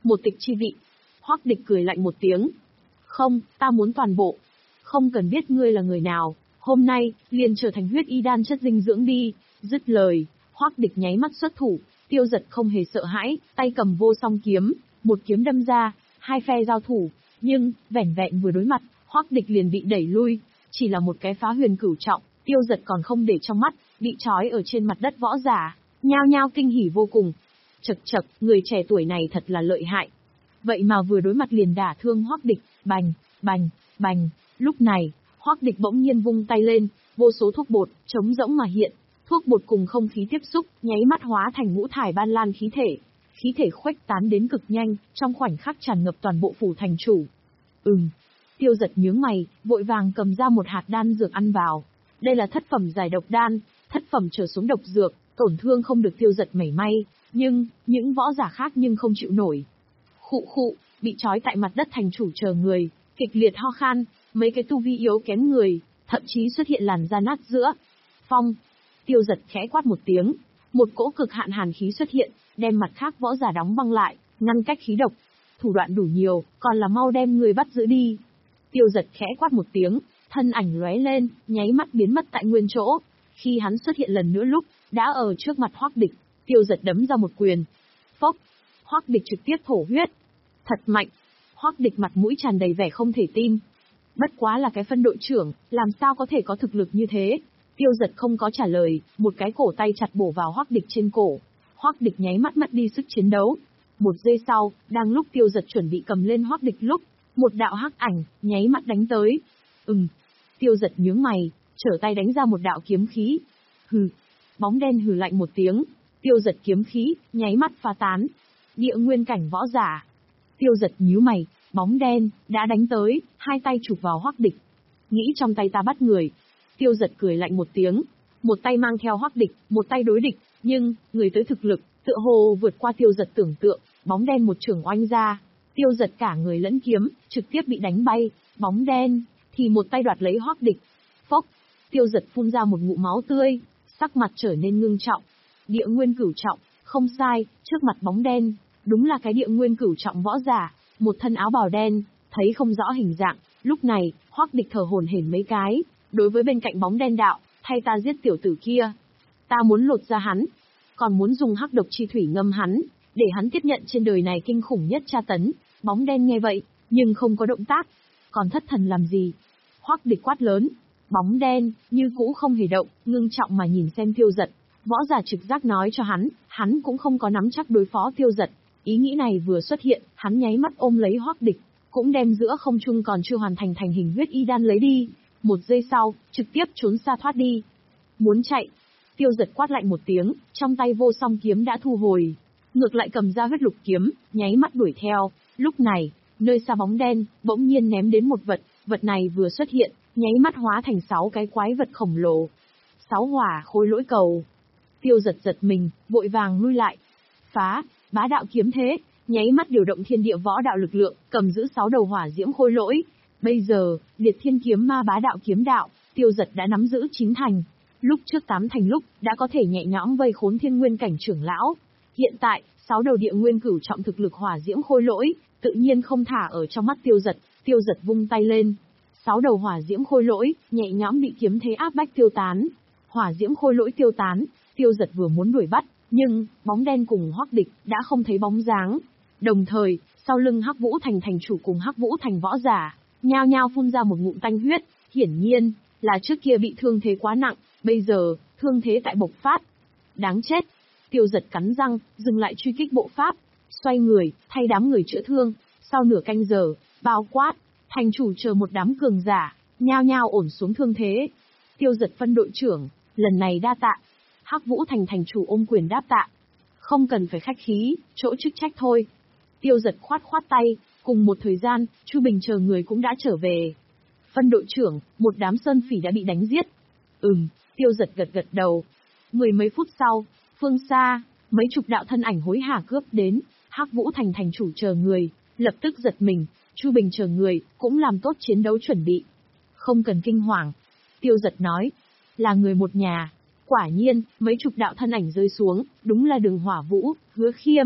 Một tịch chi vị. Hoắc Địch cười lạnh một tiếng. Không, ta muốn toàn bộ. Không cần biết ngươi là người nào, hôm nay, liền trở thành huyết y đan chất dinh dưỡng đi. Dứt lời, Hoắc Địch nháy mắt xuất thủ, Tiêu Dật không hề sợ hãi, tay cầm vô song kiếm, một kiếm đâm ra, hai phe giao thủ, nhưng, vẻn vẹn vừa đối mặt, Hoắc Địch liền bị đẩy lui, chỉ là một cái phá huyền cửu trọng, Tiêu Dật còn không để trong mắt, bị trói ở trên mặt đất võ giả, nhao nhao kinh hỉ vô cùng. Chậc chậc, người trẻ tuổi này thật là lợi hại. Vậy mà vừa đối mặt liền đả thương Hoắc Địch, bành, bành, bành, lúc này, Hoắc Địch bỗng nhiên vung tay lên, vô số thuốc bột, trống rỗng mà hiện, thuốc bột cùng không khí tiếp xúc, nháy mắt hóa thành ngũ thải ban lan khí thể. Khí thể khuếch tán đến cực nhanh, trong khoảnh khắc tràn ngập toàn bộ phủ thành chủ. Ừm. Tiêu Dật nhướng mày, vội vàng cầm ra một hạt đan dược ăn vào. Đây là thất phẩm giải độc đan, thất phẩm trở xuống độc dược, tổn thương không được Tiêu Dật mảy may, nhưng, những võ giả khác nhưng không chịu nổi. Khụ khụ, bị trói tại mặt đất thành chủ chờ người, kịch liệt ho khan, mấy cái tu vi yếu kém người, thậm chí xuất hiện làn da nát giữa. Phong. Tiêu Dật khẽ quát một tiếng, một cỗ cực hạn hàn khí xuất hiện, đem mặt khác võ giả đóng băng lại, ngăn cách khí độc. Thủ đoạn đủ nhiều, còn là mau đem người bắt giữ đi. Tiêu Dật khẽ quát một tiếng, thân ảnh lóe lên, nháy mắt biến mất tại nguyên chỗ. Khi hắn xuất hiện lần nữa lúc, đã ở trước mặt Hoắc Địch, Tiêu Dật đấm ra một quyền. Phốc. Hoắc Địch trực tiếp thổ huyết. Thật mạnh. Hoắc Địch mặt mũi tràn đầy vẻ không thể tin. Bất quá là cái phân đội trưởng, làm sao có thể có thực lực như thế? Tiêu Dật không có trả lời, một cái cổ tay chặt bổ vào Hoắc Địch trên cổ. Hoắc Địch nháy mắt mất đi sức chiến đấu. Một giây sau, đang lúc Tiêu Dật chuẩn bị cầm lên Hoắc Địch lúc, một đạo hắc ảnh nháy mắt đánh tới. Ừm. Tiêu Dật nhướng mày, trở tay đánh ra một đạo kiếm khí. Hừ. Bóng đen hừ lạnh một tiếng, Tiêu Dật kiếm khí nháy mắt phá tán. Địa nguyên cảnh võ giả. Tiêu Dật nhíu mày, bóng đen đã đánh tới, hai tay chụp vào Hoắc Địch. Nghĩ trong tay ta bắt người. Tiêu Dật cười lạnh một tiếng, một tay mang theo Hoắc Địch, một tay đối địch, nhưng người tới thực lực tựa hồ vượt qua Tiêu Dật tưởng tượng, bóng đen một chưởng oanh ra, Tiêu Dật cả người lẫn kiếm trực tiếp bị đánh bay, bóng đen thì một tay đoạt lấy Hoắc Địch. Phốc, Tiêu Dật phun ra một ngụm máu tươi, sắc mặt trở nên ngưng trọng. Địa nguyên cửu trọng, không sai, trước mặt bóng đen, đúng là cái địa nguyên cửu trọng võ giả, một thân áo bào đen, thấy không rõ hình dạng. Lúc này, Hoắc Địch thở hổn hển mấy cái, đối với bên cạnh bóng đen đạo, thay ta giết tiểu tử kia. Ta muốn lột ra hắn, còn muốn dùng hắc độc chi thủy ngâm hắn, để hắn tiếp nhận trên đời này kinh khủng nhất tra tấn. Bóng đen nghe vậy, nhưng không có động tác. Còn thất thần làm gì? Hoắc Địch quát lớn. Bóng đen, như cũ không hề động, ngưng trọng mà nhìn xem Tiêu Dật. Võ giả trực giác nói cho hắn, hắn cũng không có nắm chắc đối phó Tiêu Dật. Ý nghĩ này vừa xuất hiện, hắn nháy mắt ôm lấy Hoắc Địch, cũng đem giữa không trung còn chưa hoàn thành thành hình huyết y đan lấy đi. Một giây sau, trực tiếp trốn xa thoát đi. Muốn chạy. Tiêu Dật quát lạnh một tiếng, trong tay vô song kiếm đã thu hồi. Ngược lại cầm ra huyết lục kiếm, nháy mắt đuổi theo. Lúc này, nơi xa bóng đen, bỗng nhiên ném đến một vật, vật này vừa xuất hiện, nháy mắt hóa thành sáu cái quái vật khổng lồ. Sáu hỏa khối lỗi cầu. Tiêu Dật giật mình, vội vàng lui lại. Phá, bá đạo kiếm thế, nháy mắt điều động thiên địa võ đạo lực lượng, cầm giữ sáu đầu hỏa diễm khôi lỗi. Bây giờ, liệt thiên kiếm ma bá đạo kiếm đạo, Tiêu Dật đã nắm giữ chín thành. Lúc trước tám thành lúc, đã có thể nhẹ nhõm vây khốn thiên nguyên cảnh trưởng lão. Hiện tại, sáu đầu địa nguyên cửu trọng thực lực hỏa diễm khôi lỗi, tự nhiên không thả ở trong mắt Tiêu Dật. Tiêu Dật vung tay lên. Sáu đầu hỏa diễm khôi lỗi, nhẹ nhõm bị kiếm thế áp bách tiêu tán. Hỏa diễm khôi lỗi tiêu tán, Tiêu Dật vừa muốn đuổi bắt, nhưng, bóng đen cùng Hoắc Địch đã không thấy bóng dáng. Đồng thời, sau lưng Hắc Vũ Thành thành chủ cùng Hắc Vũ Thành võ giả, nhao nhao phun ra một ngụm tanh huyết, hiển nhiên, là trước kia bị thương thế quá nặng, bây giờ, thương thế tại bộc phát. Đáng chết. Tiêu Dật cắn răng, dừng lại truy kích bộ pháp, xoay người, thay đám người chữa thương, sau nửa canh giờ, bao quát, thành chủ chờ một đám cường giả, nhao nhao ổn xuống thương thế. Tiêu Dật phân đội trưởng, lần này đa tạ. Hắc Vũ Thành thành chủ ôm quyền đáp tạ. Không cần phải khách khí, chỗ chức trách thôi. Tiêu Dật khoát khoát tay, cùng một thời gian, Chu Bình chờ người cũng đã trở về. Phân đội trưởng, một đám sơn phỉ đã bị đánh giết. Ừm, Tiêu Dật gật gật đầu. Mười mấy phút sau, phương xa, mấy chục đạo thân ảnh hối hả cướp đến, Hắc Vũ Thành thành chủ chờ người, lập tức giật mình, Chu Bình chờ người, cũng làm tốt chiến đấu chuẩn bị. Không cần kinh hoàng. Tiêu Dật nói, là người một nhà. Quả nhiên, mấy chục đạo thân ảnh rơi xuống, đúng là Đường Hỏa Vũ, Hứa Khiêm,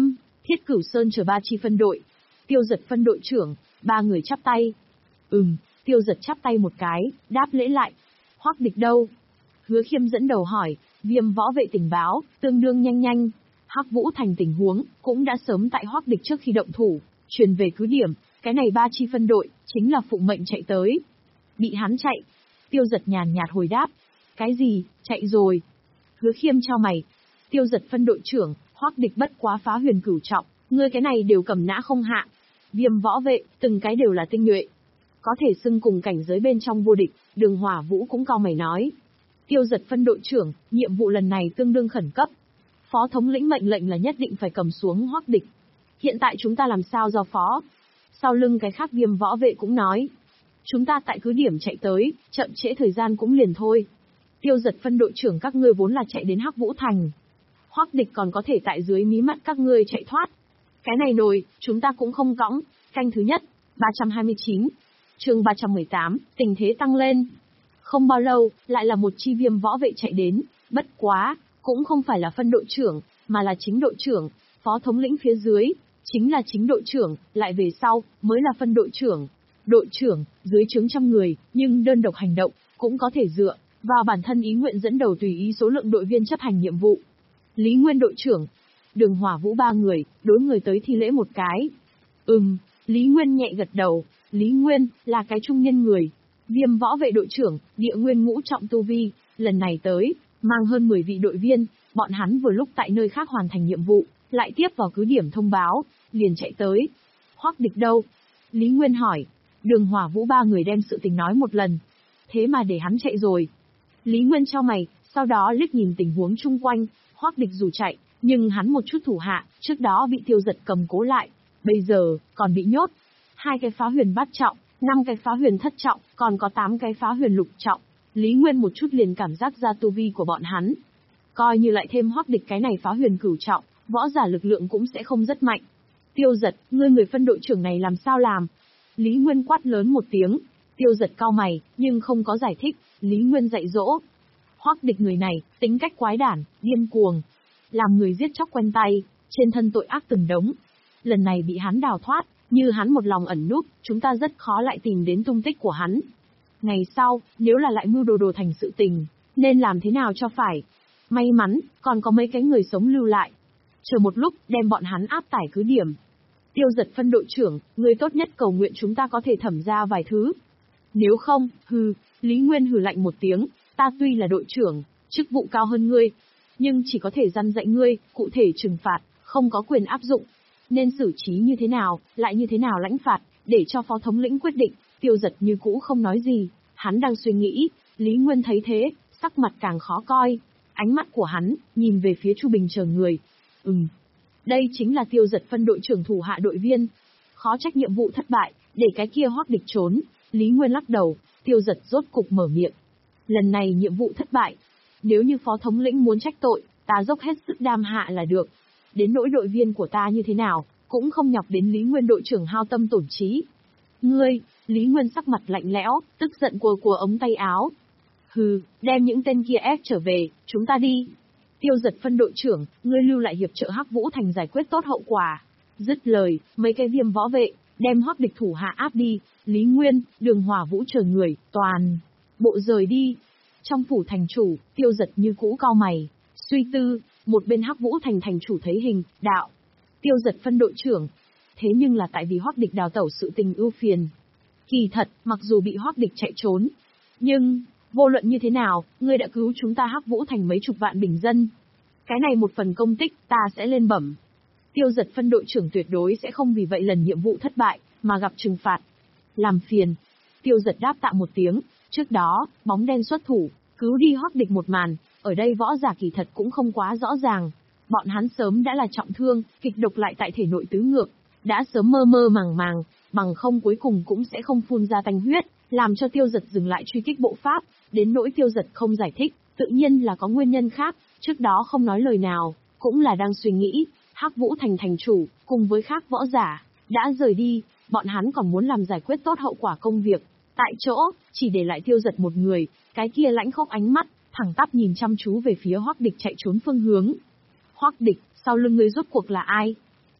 Thiết Cửu Sơn chờ ba chi phân đội. Tiêu Giật phân đội trưởng, ba người chắp tay. Ừm, Tiêu Giật chắp tay một cái, đáp lễ lại. Hoắc Địch đâu? Hứa Khiêm dẫn đầu hỏi, Viêm võ vệ tình báo, tương đương nhanh nhanh. Hắc Vũ Thành tình huống, cũng đã sớm tại Hoắc Địch trước khi động thủ, truyền về cứ điểm, cái này ba chi phân đội, chính là phụ mệnh chạy tới. Bị hắn chạy. Tiêu Giật nhàn nhạt hồi đáp. Cái gì, chạy rồi? Hứa Khiêm chau mày. Tiêu Giật phân đội trưởng, Hoắc Địch bất quá phá huyền cửu trọng, ngươi cái này đều cầm nã không hạ. Viêm võ vệ, từng cái đều là tinh nhuệ. Có thể xưng cùng cảnh giới bên trong vô địch, Đường Hỏa Vũ cũng cau mày nói. Tiêu Giật phân đội trưởng, nhiệm vụ lần này tương đương khẩn cấp. Phó thống lĩnh mệnh lệnh là nhất định phải cầm xuống Hoắc Địch. Hiện tại chúng ta làm sao do phó? Sau lưng cái khác Viêm võ vệ cũng nói. Chúng ta tại cứ điểm chạy tới, chậm trễ thời gian cũng liền thôi. Tiêu Giật phân đội trưởng các ngươi vốn là chạy đến Hắc Vũ Thành. Hoắc Địch còn có thể tại dưới mí mắt các ngươi chạy thoát. Cái này nồi, chúng ta cũng không cõng. Canh thứ nhất, ba trăm hai mươi chín. Chương ba trăm mười tám, tình thế tăng lên. Không bao lâu, lại là một chi Viêm võ vệ chạy đến, bất quá, cũng không phải là phân đội trưởng, mà là chính đội trưởng, phó thống lĩnh phía dưới, chính là chính đội trưởng, lại về sau, mới là phân đội trưởng. Đội trưởng, dưới trướng trăm người, nhưng đơn độc hành động, cũng có thể dựa vào bản thân ý nguyện dẫn đầu tùy ý số lượng đội viên chấp hành nhiệm vụ. Lý Nguyên đội trưởng, Đường Hỏa Vũ ba người, đối người tới thi lễ một cái. Ừm, Lý Nguyên nhẹ gật đầu, Lý Nguyên, là cái trung nhân người. Viêm võ vệ đội trưởng, địa nguyên ngũ trọng tu vi, lần này tới, mang hơn mười vị đội viên, bọn hắn vừa lúc tại nơi khác hoàn thành nhiệm vụ, lại tiếp vào cứ điểm thông báo, liền chạy tới. Hoắc Địch đâu? Lý Nguyên hỏi. Đường Hỏa Vũ ba người đem sự tình nói một lần. Thế mà để hắn chạy rồi. Lý Nguyên chau mày, sau đó liếc nhìn tình huống chung quanh, Hoắc Địch dù chạy, nhưng hắn một chút thủ hạ, trước đó bị Tiêu Giật cầm cố lại, bây giờ, còn bị nhốt. Hai cái phá huyền bát trọng, năm cái phá huyền thất trọng, còn có tám cái phá huyền lục trọng. Lý Nguyên một chút liền cảm giác ra tu vi của bọn hắn. Coi như lại thêm Hoắc Địch cái này phá huyền cửu trọng, võ giả lực lượng cũng sẽ không rất mạnh. Tiêu Giật, ngươi người phân đội trưởng này làm sao làm? Lý Nguyên quát lớn một tiếng. Tiêu Giật cau mày, nhưng không có giải thích. Lý Nguyên dạy dỗ. Hoắc Địch người này, tính cách quái đản, điên cuồng. Làm người giết chóc quen tay, trên thân tội ác từng đống. Lần này bị hắn đào thoát, như hắn một lòng ẩn núp, chúng ta rất khó lại tìm đến tung tích của hắn. Ngày sau, nếu là lại mưu đồ đồ thành sự tình, nên làm thế nào cho phải? May mắn, còn có mấy cái người sống lưu lại. Chờ một lúc, đem bọn hắn áp tải cứ điểm. Tiêu Giật phân đội trưởng, người tốt nhất cầu nguyện chúng ta có thể thẩm ra vài thứ. Nếu không, hừ, Lý Nguyên hừ lạnh một tiếng, ta tuy là đội trưởng, chức vụ cao hơn ngươi, nhưng chỉ có thể răn dạy ngươi, cụ thể trừng phạt, không có quyền áp dụng. Nên xử trí như thế nào, lại như thế nào lãnh phạt, để cho phó thống lĩnh quyết định. Tiêu Giật như cũ không nói gì, hắn đang suy nghĩ. Lý Nguyên thấy thế, sắc mặt càng khó coi. Ánh mắt của hắn, nhìn về phía Chu Bình chờ người. Ừm, đây chính là Tiêu Giật phân đội trưởng thủ hạ đội viên. Khó trách nhiệm vụ thất bại, để cái kia Hoắc Địch trốn. Lý Nguyên lắc đầu, Tiêu Giật rốt cục mở miệng. Lần này nhiệm vụ thất bại. Nếu như phó thống lĩnh muốn trách tội, ta dốc hết sức đam hạ là được. Đến nỗi đội viên của ta như thế nào, cũng không nhọc đến Lý Nguyên đội trưởng hao tâm tổn trí. Ngươi, Lý Nguyên sắc mặt lạnh lẽo, tức giận cùa cùa ống tay áo. Hừ, đem những tên kia ép trở về, chúng ta đi. Tiêu Giật phân đội trưởng, ngươi lưu lại hiệp trợ Hắc Vũ Thành giải quyết tốt hậu quả. Dứt lời, mấy cái Viêm võ vệ, đem Hoắc Địch thủ hạ áp đi, Lý Nguyên, Đường Hỏa Vũ chờ người, toàn bộ rời đi. Trong phủ thành chủ, Tiêu Giật như cũ cau mày, suy tư, một bên Hắc Vũ Thành thành chủ thấy hình, đạo. Tiêu Giật phân đội trưởng. Thế nhưng là tại vì Hoắc Địch đào tẩu sự tình ưu phiền. Kỳ thật, mặc dù bị Hoắc Địch chạy trốn, nhưng, vô luận như thế nào, ngươi đã cứu chúng ta Hắc Vũ Thành mấy chục vạn bình dân. Cái này một phần công tích, ta sẽ lên bẩm. Tiêu Giật phân đội trưởng tuyệt đối sẽ không vì vậy lần nhiệm vụ thất bại, mà gặp trừng phạt. Làm phiền. Tiêu Giật đáp tạ một tiếng, trước đó, bóng đen xuất thủ, cứu đi Hoắc Địch một màn, ở đây võ giả kỳ thật cũng không quá rõ ràng. Bọn hắn sớm đã là trọng thương, kịch độc lại tại thể nội tứ ngược, đã sớm mơ mơ màng màng, bằng không cuối cùng cũng sẽ không phun ra tanh huyết, làm cho Tiêu Giật dừng lại truy kích bộ pháp. Đến nỗi Tiêu Giật không giải thích, tự nhiên là có nguyên nhân khác, trước đó không nói lời nào, cũng là đang suy nghĩ. Hắc Vũ Thành thành chủ, cùng với khác võ giả, đã rời đi, bọn hắn còn muốn làm giải quyết tốt hậu quả công việc. Tại chỗ, chỉ để lại Tiêu Giật một người, cái kia lãnh khốc ánh mắt, thẳng tắp nhìn chăm chú về phía Hoắc Địch chạy trốn phương hướng. Hoắc Địch, sau lưng ngươi rốt cuộc là ai?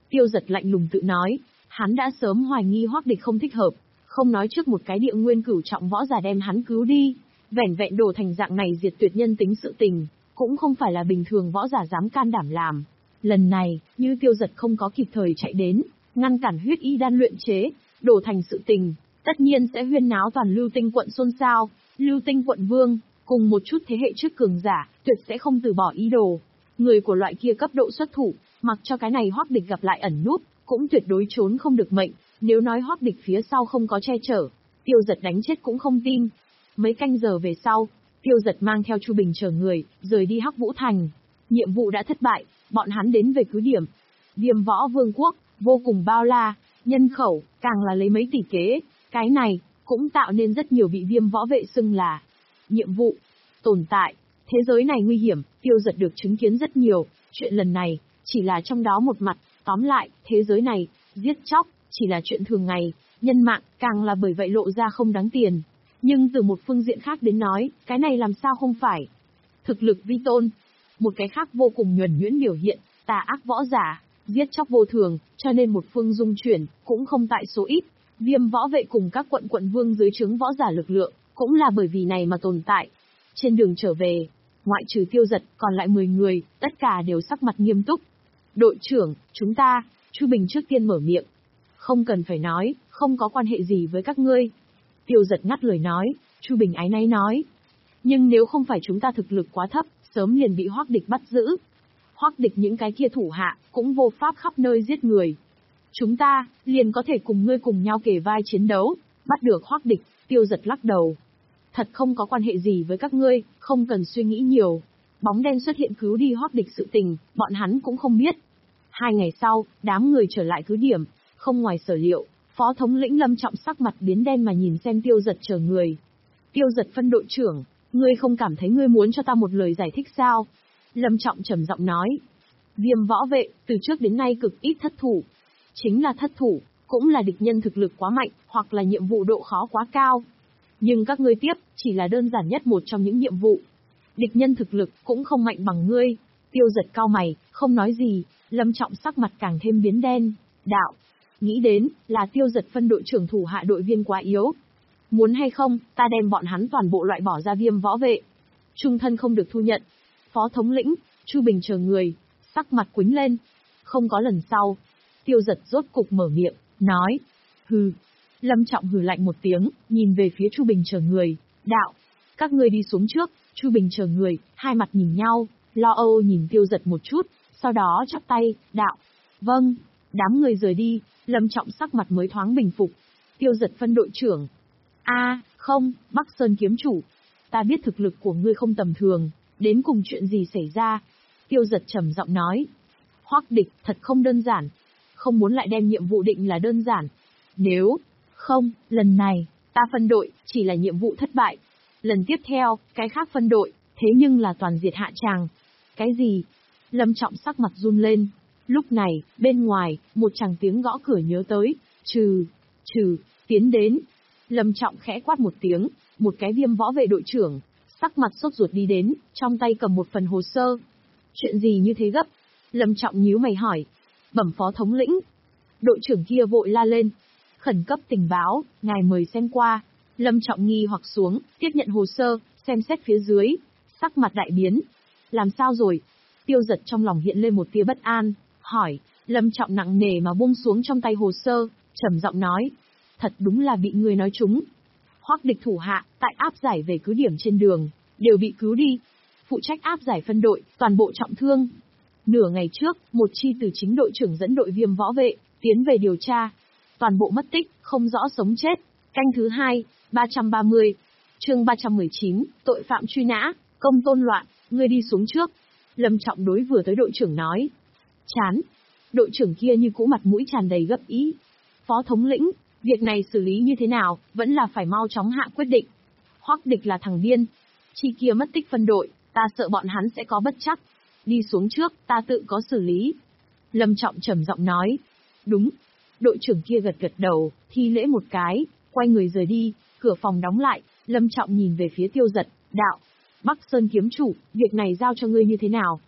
Tiêu Giật lạnh lùng tự nói, hắn đã sớm hoài nghi Hoắc Địch không thích hợp, không nói trước một cái địa nguyên cửu trọng võ giả đem hắn cứu đi, vẻn vẹn đổ thành dạng này diệt tuyệt nhân tính sự tình, cũng không phải là bình thường võ giả dám can đảm làm. Lần này, như Tiêu Giật không có kịp thời chạy đến, ngăn cản huyết y đan luyện chế, đổ thành sự tình, tất nhiên sẽ huyên náo toàn Lưu Tinh quận xôn xao. Lưu Tinh quận vương, cùng một chút thế hệ trước cường giả, tuyệt sẽ không từ bỏ ý đồ. Người của loại kia cấp độ xuất thủ, mặc cho cái này Hoắc Địch gặp lại ẩn núp, cũng tuyệt đối trốn không được mệnh. Nếu nói Hoắc Địch phía sau không có che chở, Tiêu Giật đánh chết cũng không tin. Mấy canh giờ về sau, Tiêu Giật mang theo Chu Bình chờ người, rời đi Hắc Vũ Thành. Nhiệm vụ đã thất bại, bọn hắn đến về cứ điểm. Viêm Võ Vương quốc, vô cùng bao la, nhân khẩu, càng là lấy mấy tỷ kế. Cái này, cũng tạo nên rất nhiều bị Viêm Võ vệ xưng là nhiệm vụ, tồn tại. Thế giới này nguy hiểm, Tiêu Giật được chứng kiến rất nhiều, chuyện lần này, chỉ là trong đó một mặt. Tóm lại, thế giới này, giết chóc, chỉ là chuyện thường ngày, nhân mạng, càng là bởi vậy lộ ra không đáng tiền. Nhưng từ một phương diện khác đến nói, cái này làm sao không phải. Thực lực vi tôn. Một cái khác vô cùng nhuần nhuyễn biểu hiện, tà ác võ giả, giết chóc vô thường, cho nên một phương dung chuyển, cũng không tại số ít. Viêm Võ vệ cùng các quận quận vương dưới trướng võ giả lực lượng, cũng là bởi vì này mà tồn tại. Trên đường trở về, ngoại trừ Tiêu Giật, còn lại mười người, tất cả đều sắc mặt nghiêm túc. Đội trưởng, chúng ta, Chu Bình trước tiên mở miệng. Không cần phải nói, không có quan hệ gì với các ngươi. Tiêu Giật ngắt lời nói, Chu Bình áy náy nói. Nhưng nếu không phải chúng ta thực lực quá thấp, sớm liền bị Hoắc Địch bắt giữ. Hoắc Địch những cái kia thủ hạ, cũng vô pháp khắp nơi giết người. Chúng ta, liền có thể cùng ngươi cùng nhau kề vai chiến đấu, bắt được Hoắc Địch. Tiêu Giật lắc đầu. Thật không có quan hệ gì với các ngươi, không cần suy nghĩ nhiều. Bóng đen xuất hiện cứu đi Hoắc Địch sự tình, bọn hắn cũng không biết. Hai ngày sau, đám người trở lại cứ điểm, không ngoài sở liệu, Phó thống lĩnh Lâm Trọng sắc mặt biến đen mà nhìn xem Tiêu Giật chờ người. Tiêu Giật phân đội trưởng, ngươi không cảm thấy ngươi muốn cho ta một lời giải thích sao? Lâm Trọng trầm giọng nói. Viêm Võ vệ, từ trước đến nay cực ít thất thủ. Chính là thất thủ, cũng là địch nhân thực lực quá mạnh, hoặc là nhiệm vụ độ khó quá cao. Nhưng các ngươi tiếp, chỉ là đơn giản nhất một trong những nhiệm vụ. Địch nhân thực lực cũng không mạnh bằng ngươi. Tiêu Giật cau mày, không nói gì. Lâm Trọng sắc mặt càng thêm biến đen. Đạo, nghĩ đến, là Tiêu Giật phân đội trưởng thủ hạ đội viên quá yếu. Muốn hay không, ta đem bọn hắn toàn bộ loại bỏ ra Viêm Võ vệ. Trung thân không được thu nhận. Phó thống lĩnh, Chu Bình chờ người, sắc mặt quĩnh lên. Không có lần sau. Tiêu Giật rốt cục mở miệng, nói. Hừ. Lâm Trọng hừ lạnh một tiếng, nhìn về phía Chu Bình chờ người. Đạo, các ngươi đi xuống trước. Chu Bình chờ người, hai mặt nhìn nhau, lo âu nhìn Tiêu Giật một chút, sau đó chắp tay, đạo. Vâng. Đám người rời đi, Lâm Trọng sắc mặt mới thoáng bình phục. Tiêu Giật phân đội trưởng. A, à, không, Bắc Sơn kiếm chủ. Ta biết thực lực của ngươi không tầm thường, đến cùng chuyện gì xảy ra? Tiêu Giật trầm giọng nói. Hoắc Địch, thật không đơn giản. Không muốn lại đem nhiệm vụ định là đơn giản. Nếu không, lần này, ta phân đội, chỉ là nhiệm vụ thất bại. Lần tiếp theo, cái khác phân đội, thế nhưng là toàn diệt hạ tràng. Cái gì? Lâm Trọng sắc mặt run lên. Lúc này, bên ngoài, một chàng tiếng gõ cửa nhớ tới. Trừ, trừ, tiến đến. Lâm Trọng khẽ quát một tiếng, một cái Viêm Võ vệ đội trưởng, sắc mặt sốt ruột đi đến, trong tay cầm một phần hồ sơ. Chuyện gì như thế gấp? Lâm Trọng nhíu mày hỏi. Bẩm Phó thống lĩnh. Đội trưởng kia vội la lên. Khẩn cấp tình báo, ngài mời xem qua. Lâm Trọng nghi hoặc xuống, tiếp nhận hồ sơ, xem xét phía dưới. Sắc mặt đại biến. Làm sao rồi? Tiêu Giật trong lòng hiện lên một tia bất an, hỏi. Lâm Trọng nặng nề mà buông xuống trong tay hồ sơ, trầm giọng nói. Thật đúng là bị người nói trúng. Hoắc Địch thủ hạ, tại áp giải về cứ điểm trên đường, đều bị cứu đi. Phụ trách áp giải phân đội, toàn bộ trọng thương. Nửa ngày trước, một chi từ chính đội trưởng dẫn đội Viêm Võ vệ, tiến về điều tra. Toàn bộ mất tích, không rõ sống chết. Canh thứ hai, ba trăm ba mươi. Chương ba trăm mười chín, tội phạm truy nã, công tôn loạn, ngươi đi xuống trước. Lâm Trọng đối vừa tới đội trưởng nói. Chán. Đội trưởng kia như cũ mặt mũi tràn đầy gấp ý. Phó thống lĩnh, việc này xử lý như thế nào, vẫn là phải mau chóng hạ quyết định. Hoắc Địch là thằng điên. Chi kia mất tích phân đội, ta sợ bọn hắn sẽ có bất trắc. Đi xuống trước, ta tự có xử lý. Lâm Trọng trầm giọng nói. Đúng. Đội trưởng kia gật gật đầu, thi lễ một cái, quay người rời đi, cửa phòng đóng lại, Lâm Trọng nhìn về phía Tiêu Giật, đạo. Bắc Sơn kiếm chủ, việc này giao cho ngươi như thế nào?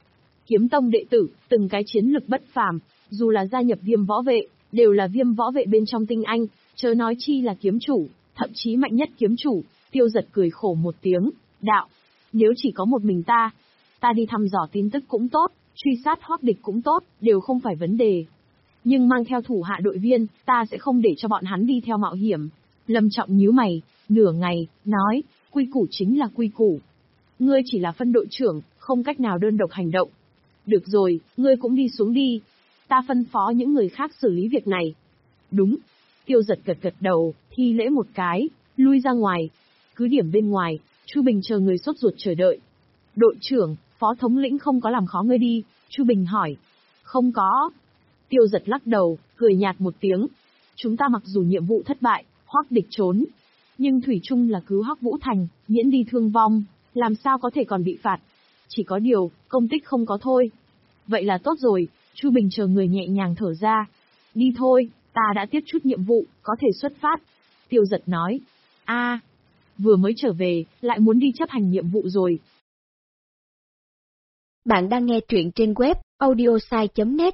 Kiếm tông đệ tử, từng cái chiến lực bất phàm, dù là gia nhập Viêm võ vệ, đều là Viêm võ vệ bên trong tinh anh, chớ nói chi là kiếm chủ, thậm chí mạnh nhất kiếm chủ. Tiêu Giật cười khổ một tiếng, đạo, nếu chỉ có một mình ta, ta đi thăm dò tin tức cũng tốt, truy sát Hoắc Địch cũng tốt, đều không phải vấn đề. Nhưng mang theo thủ hạ đội viên, ta sẽ không để cho bọn hắn đi theo mạo hiểm. Lâm Trọng nhíu mày, nửa ngày, nói, quy củ chính là quy củ. Ngươi chỉ là phân đội trưởng, không cách nào đơn độc hành động. Được rồi, ngươi cũng đi xuống đi. Ta phân phó những người khác xử lý việc này. Đúng. Tiêu Giật gật gật đầu, thi lễ một cái, lui ra ngoài. Cứ điểm bên ngoài, Chu Bình chờ người sốt ruột chờ đợi. Đội trưởng, phó thống lĩnh không có làm khó ngươi đi, Chu Bình hỏi. Không có. Tiêu Giật lắc đầu, cười nhạt một tiếng. Chúng ta mặc dù nhiệm vụ thất bại, Hoắc Địch trốn, nhưng thủy chung là cứu Hoắc Vũ Thành, miễn đi thương vong, làm sao có thể còn bị phạt. Chỉ có điều, công tích không có thôi. Vậy là tốt rồi, Chu Bình chờ người nhẹ nhàng thở ra. Đi thôi, ta đã tiếp chút nhiệm vụ, có thể xuất phát. Tiêu Giật nói. A, vừa mới trở về, lại muốn đi chấp hành nhiệm vụ rồi. Bạn đang nghe truyện trên web audiosai chấm net.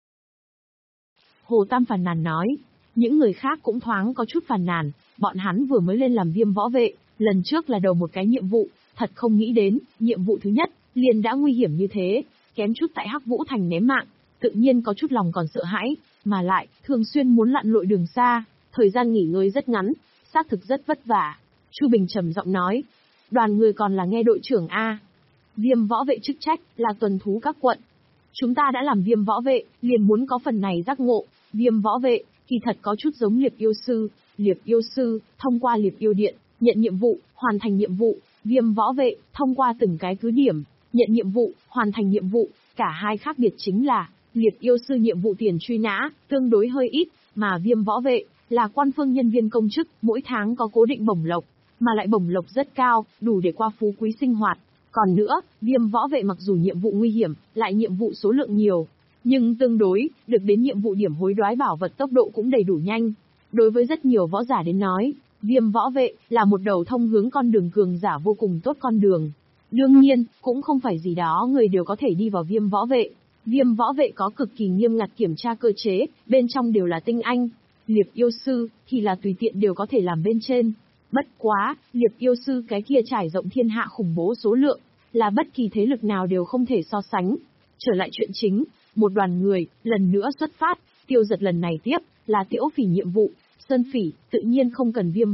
Hồ Tam phàn nàn nói. Những người khác cũng thoáng có chút phàn nàn, bọn hắn vừa mới lên làm Viêm võ vệ, lần trước là đầu một cái nhiệm vụ, thật không nghĩ đến, nhiệm vụ thứ nhất, liền đã nguy hiểm như thế, kém chút tại Hắc Vũ Thành ném mạng, tự nhiên có chút lòng còn sợ hãi, mà lại, thường xuyên muốn lặn lội đường xa, thời gian nghỉ ngơi rất ngắn, xác thực rất vất vả. Chu Bình trầm giọng nói, đoàn người còn là nghe đội trưởng A. Viêm võ vệ chức trách là tuần thú các quận. Chúng ta đã làm Viêm võ vệ, liền muốn có phần này giác ngộ, Viêm võ vệ, kỳ thật có chút giống Liệp yêu sư, Liệp yêu sư, thông qua Liệp yêu điện, nhận nhiệm vụ, hoàn thành nhiệm vụ, Viêm võ vệ, thông qua từng cái cứ điểm, nhận nhiệm vụ, hoàn thành nhiệm vụ, cả hai khác biệt chính là, Liệp yêu sư nhiệm vụ tiền truy nã, tương đối hơi ít, mà Viêm võ vệ, là quan phương nhân viên công chức, mỗi tháng có cố định bổng lộc, mà lại bổng lộc rất cao, đủ để qua phú quý sinh hoạt. Còn nữa, Viêm võ vệ mặc dù nhiệm vụ nguy hiểm, lại nhiệm vụ số lượng nhiều, nhưng tương đối, được đến nhiệm vụ điểm hối đoái bảo vật tốc độ cũng đầy đủ nhanh. Đối với rất nhiều võ giả đến nói, Viêm võ vệ là một đầu thông hướng con đường cường giả vô cùng tốt con đường. Đương nhiên, cũng không phải gì đó người đều có thể đi vào Viêm võ vệ. Viêm võ vệ có cực kỳ nghiêm ngặt kiểm tra cơ chế, bên trong đều là tinh anh. Liệp yêu sư thì là tùy tiện đều có thể làm bên trên. Bất quá, Liệp yêu sư cái kia trải rộng thiên hạ khủng bố số lượng, là bất kỳ thế lực nào đều không thể so sánh. Trở lại chuyện chính, một đoàn người, lần nữa xuất phát, Tiêu Giật lần này tiếp, là Tiễu Phỉ nhiệm vụ, Sơn Phỉ, tự nhiên không cần Viêm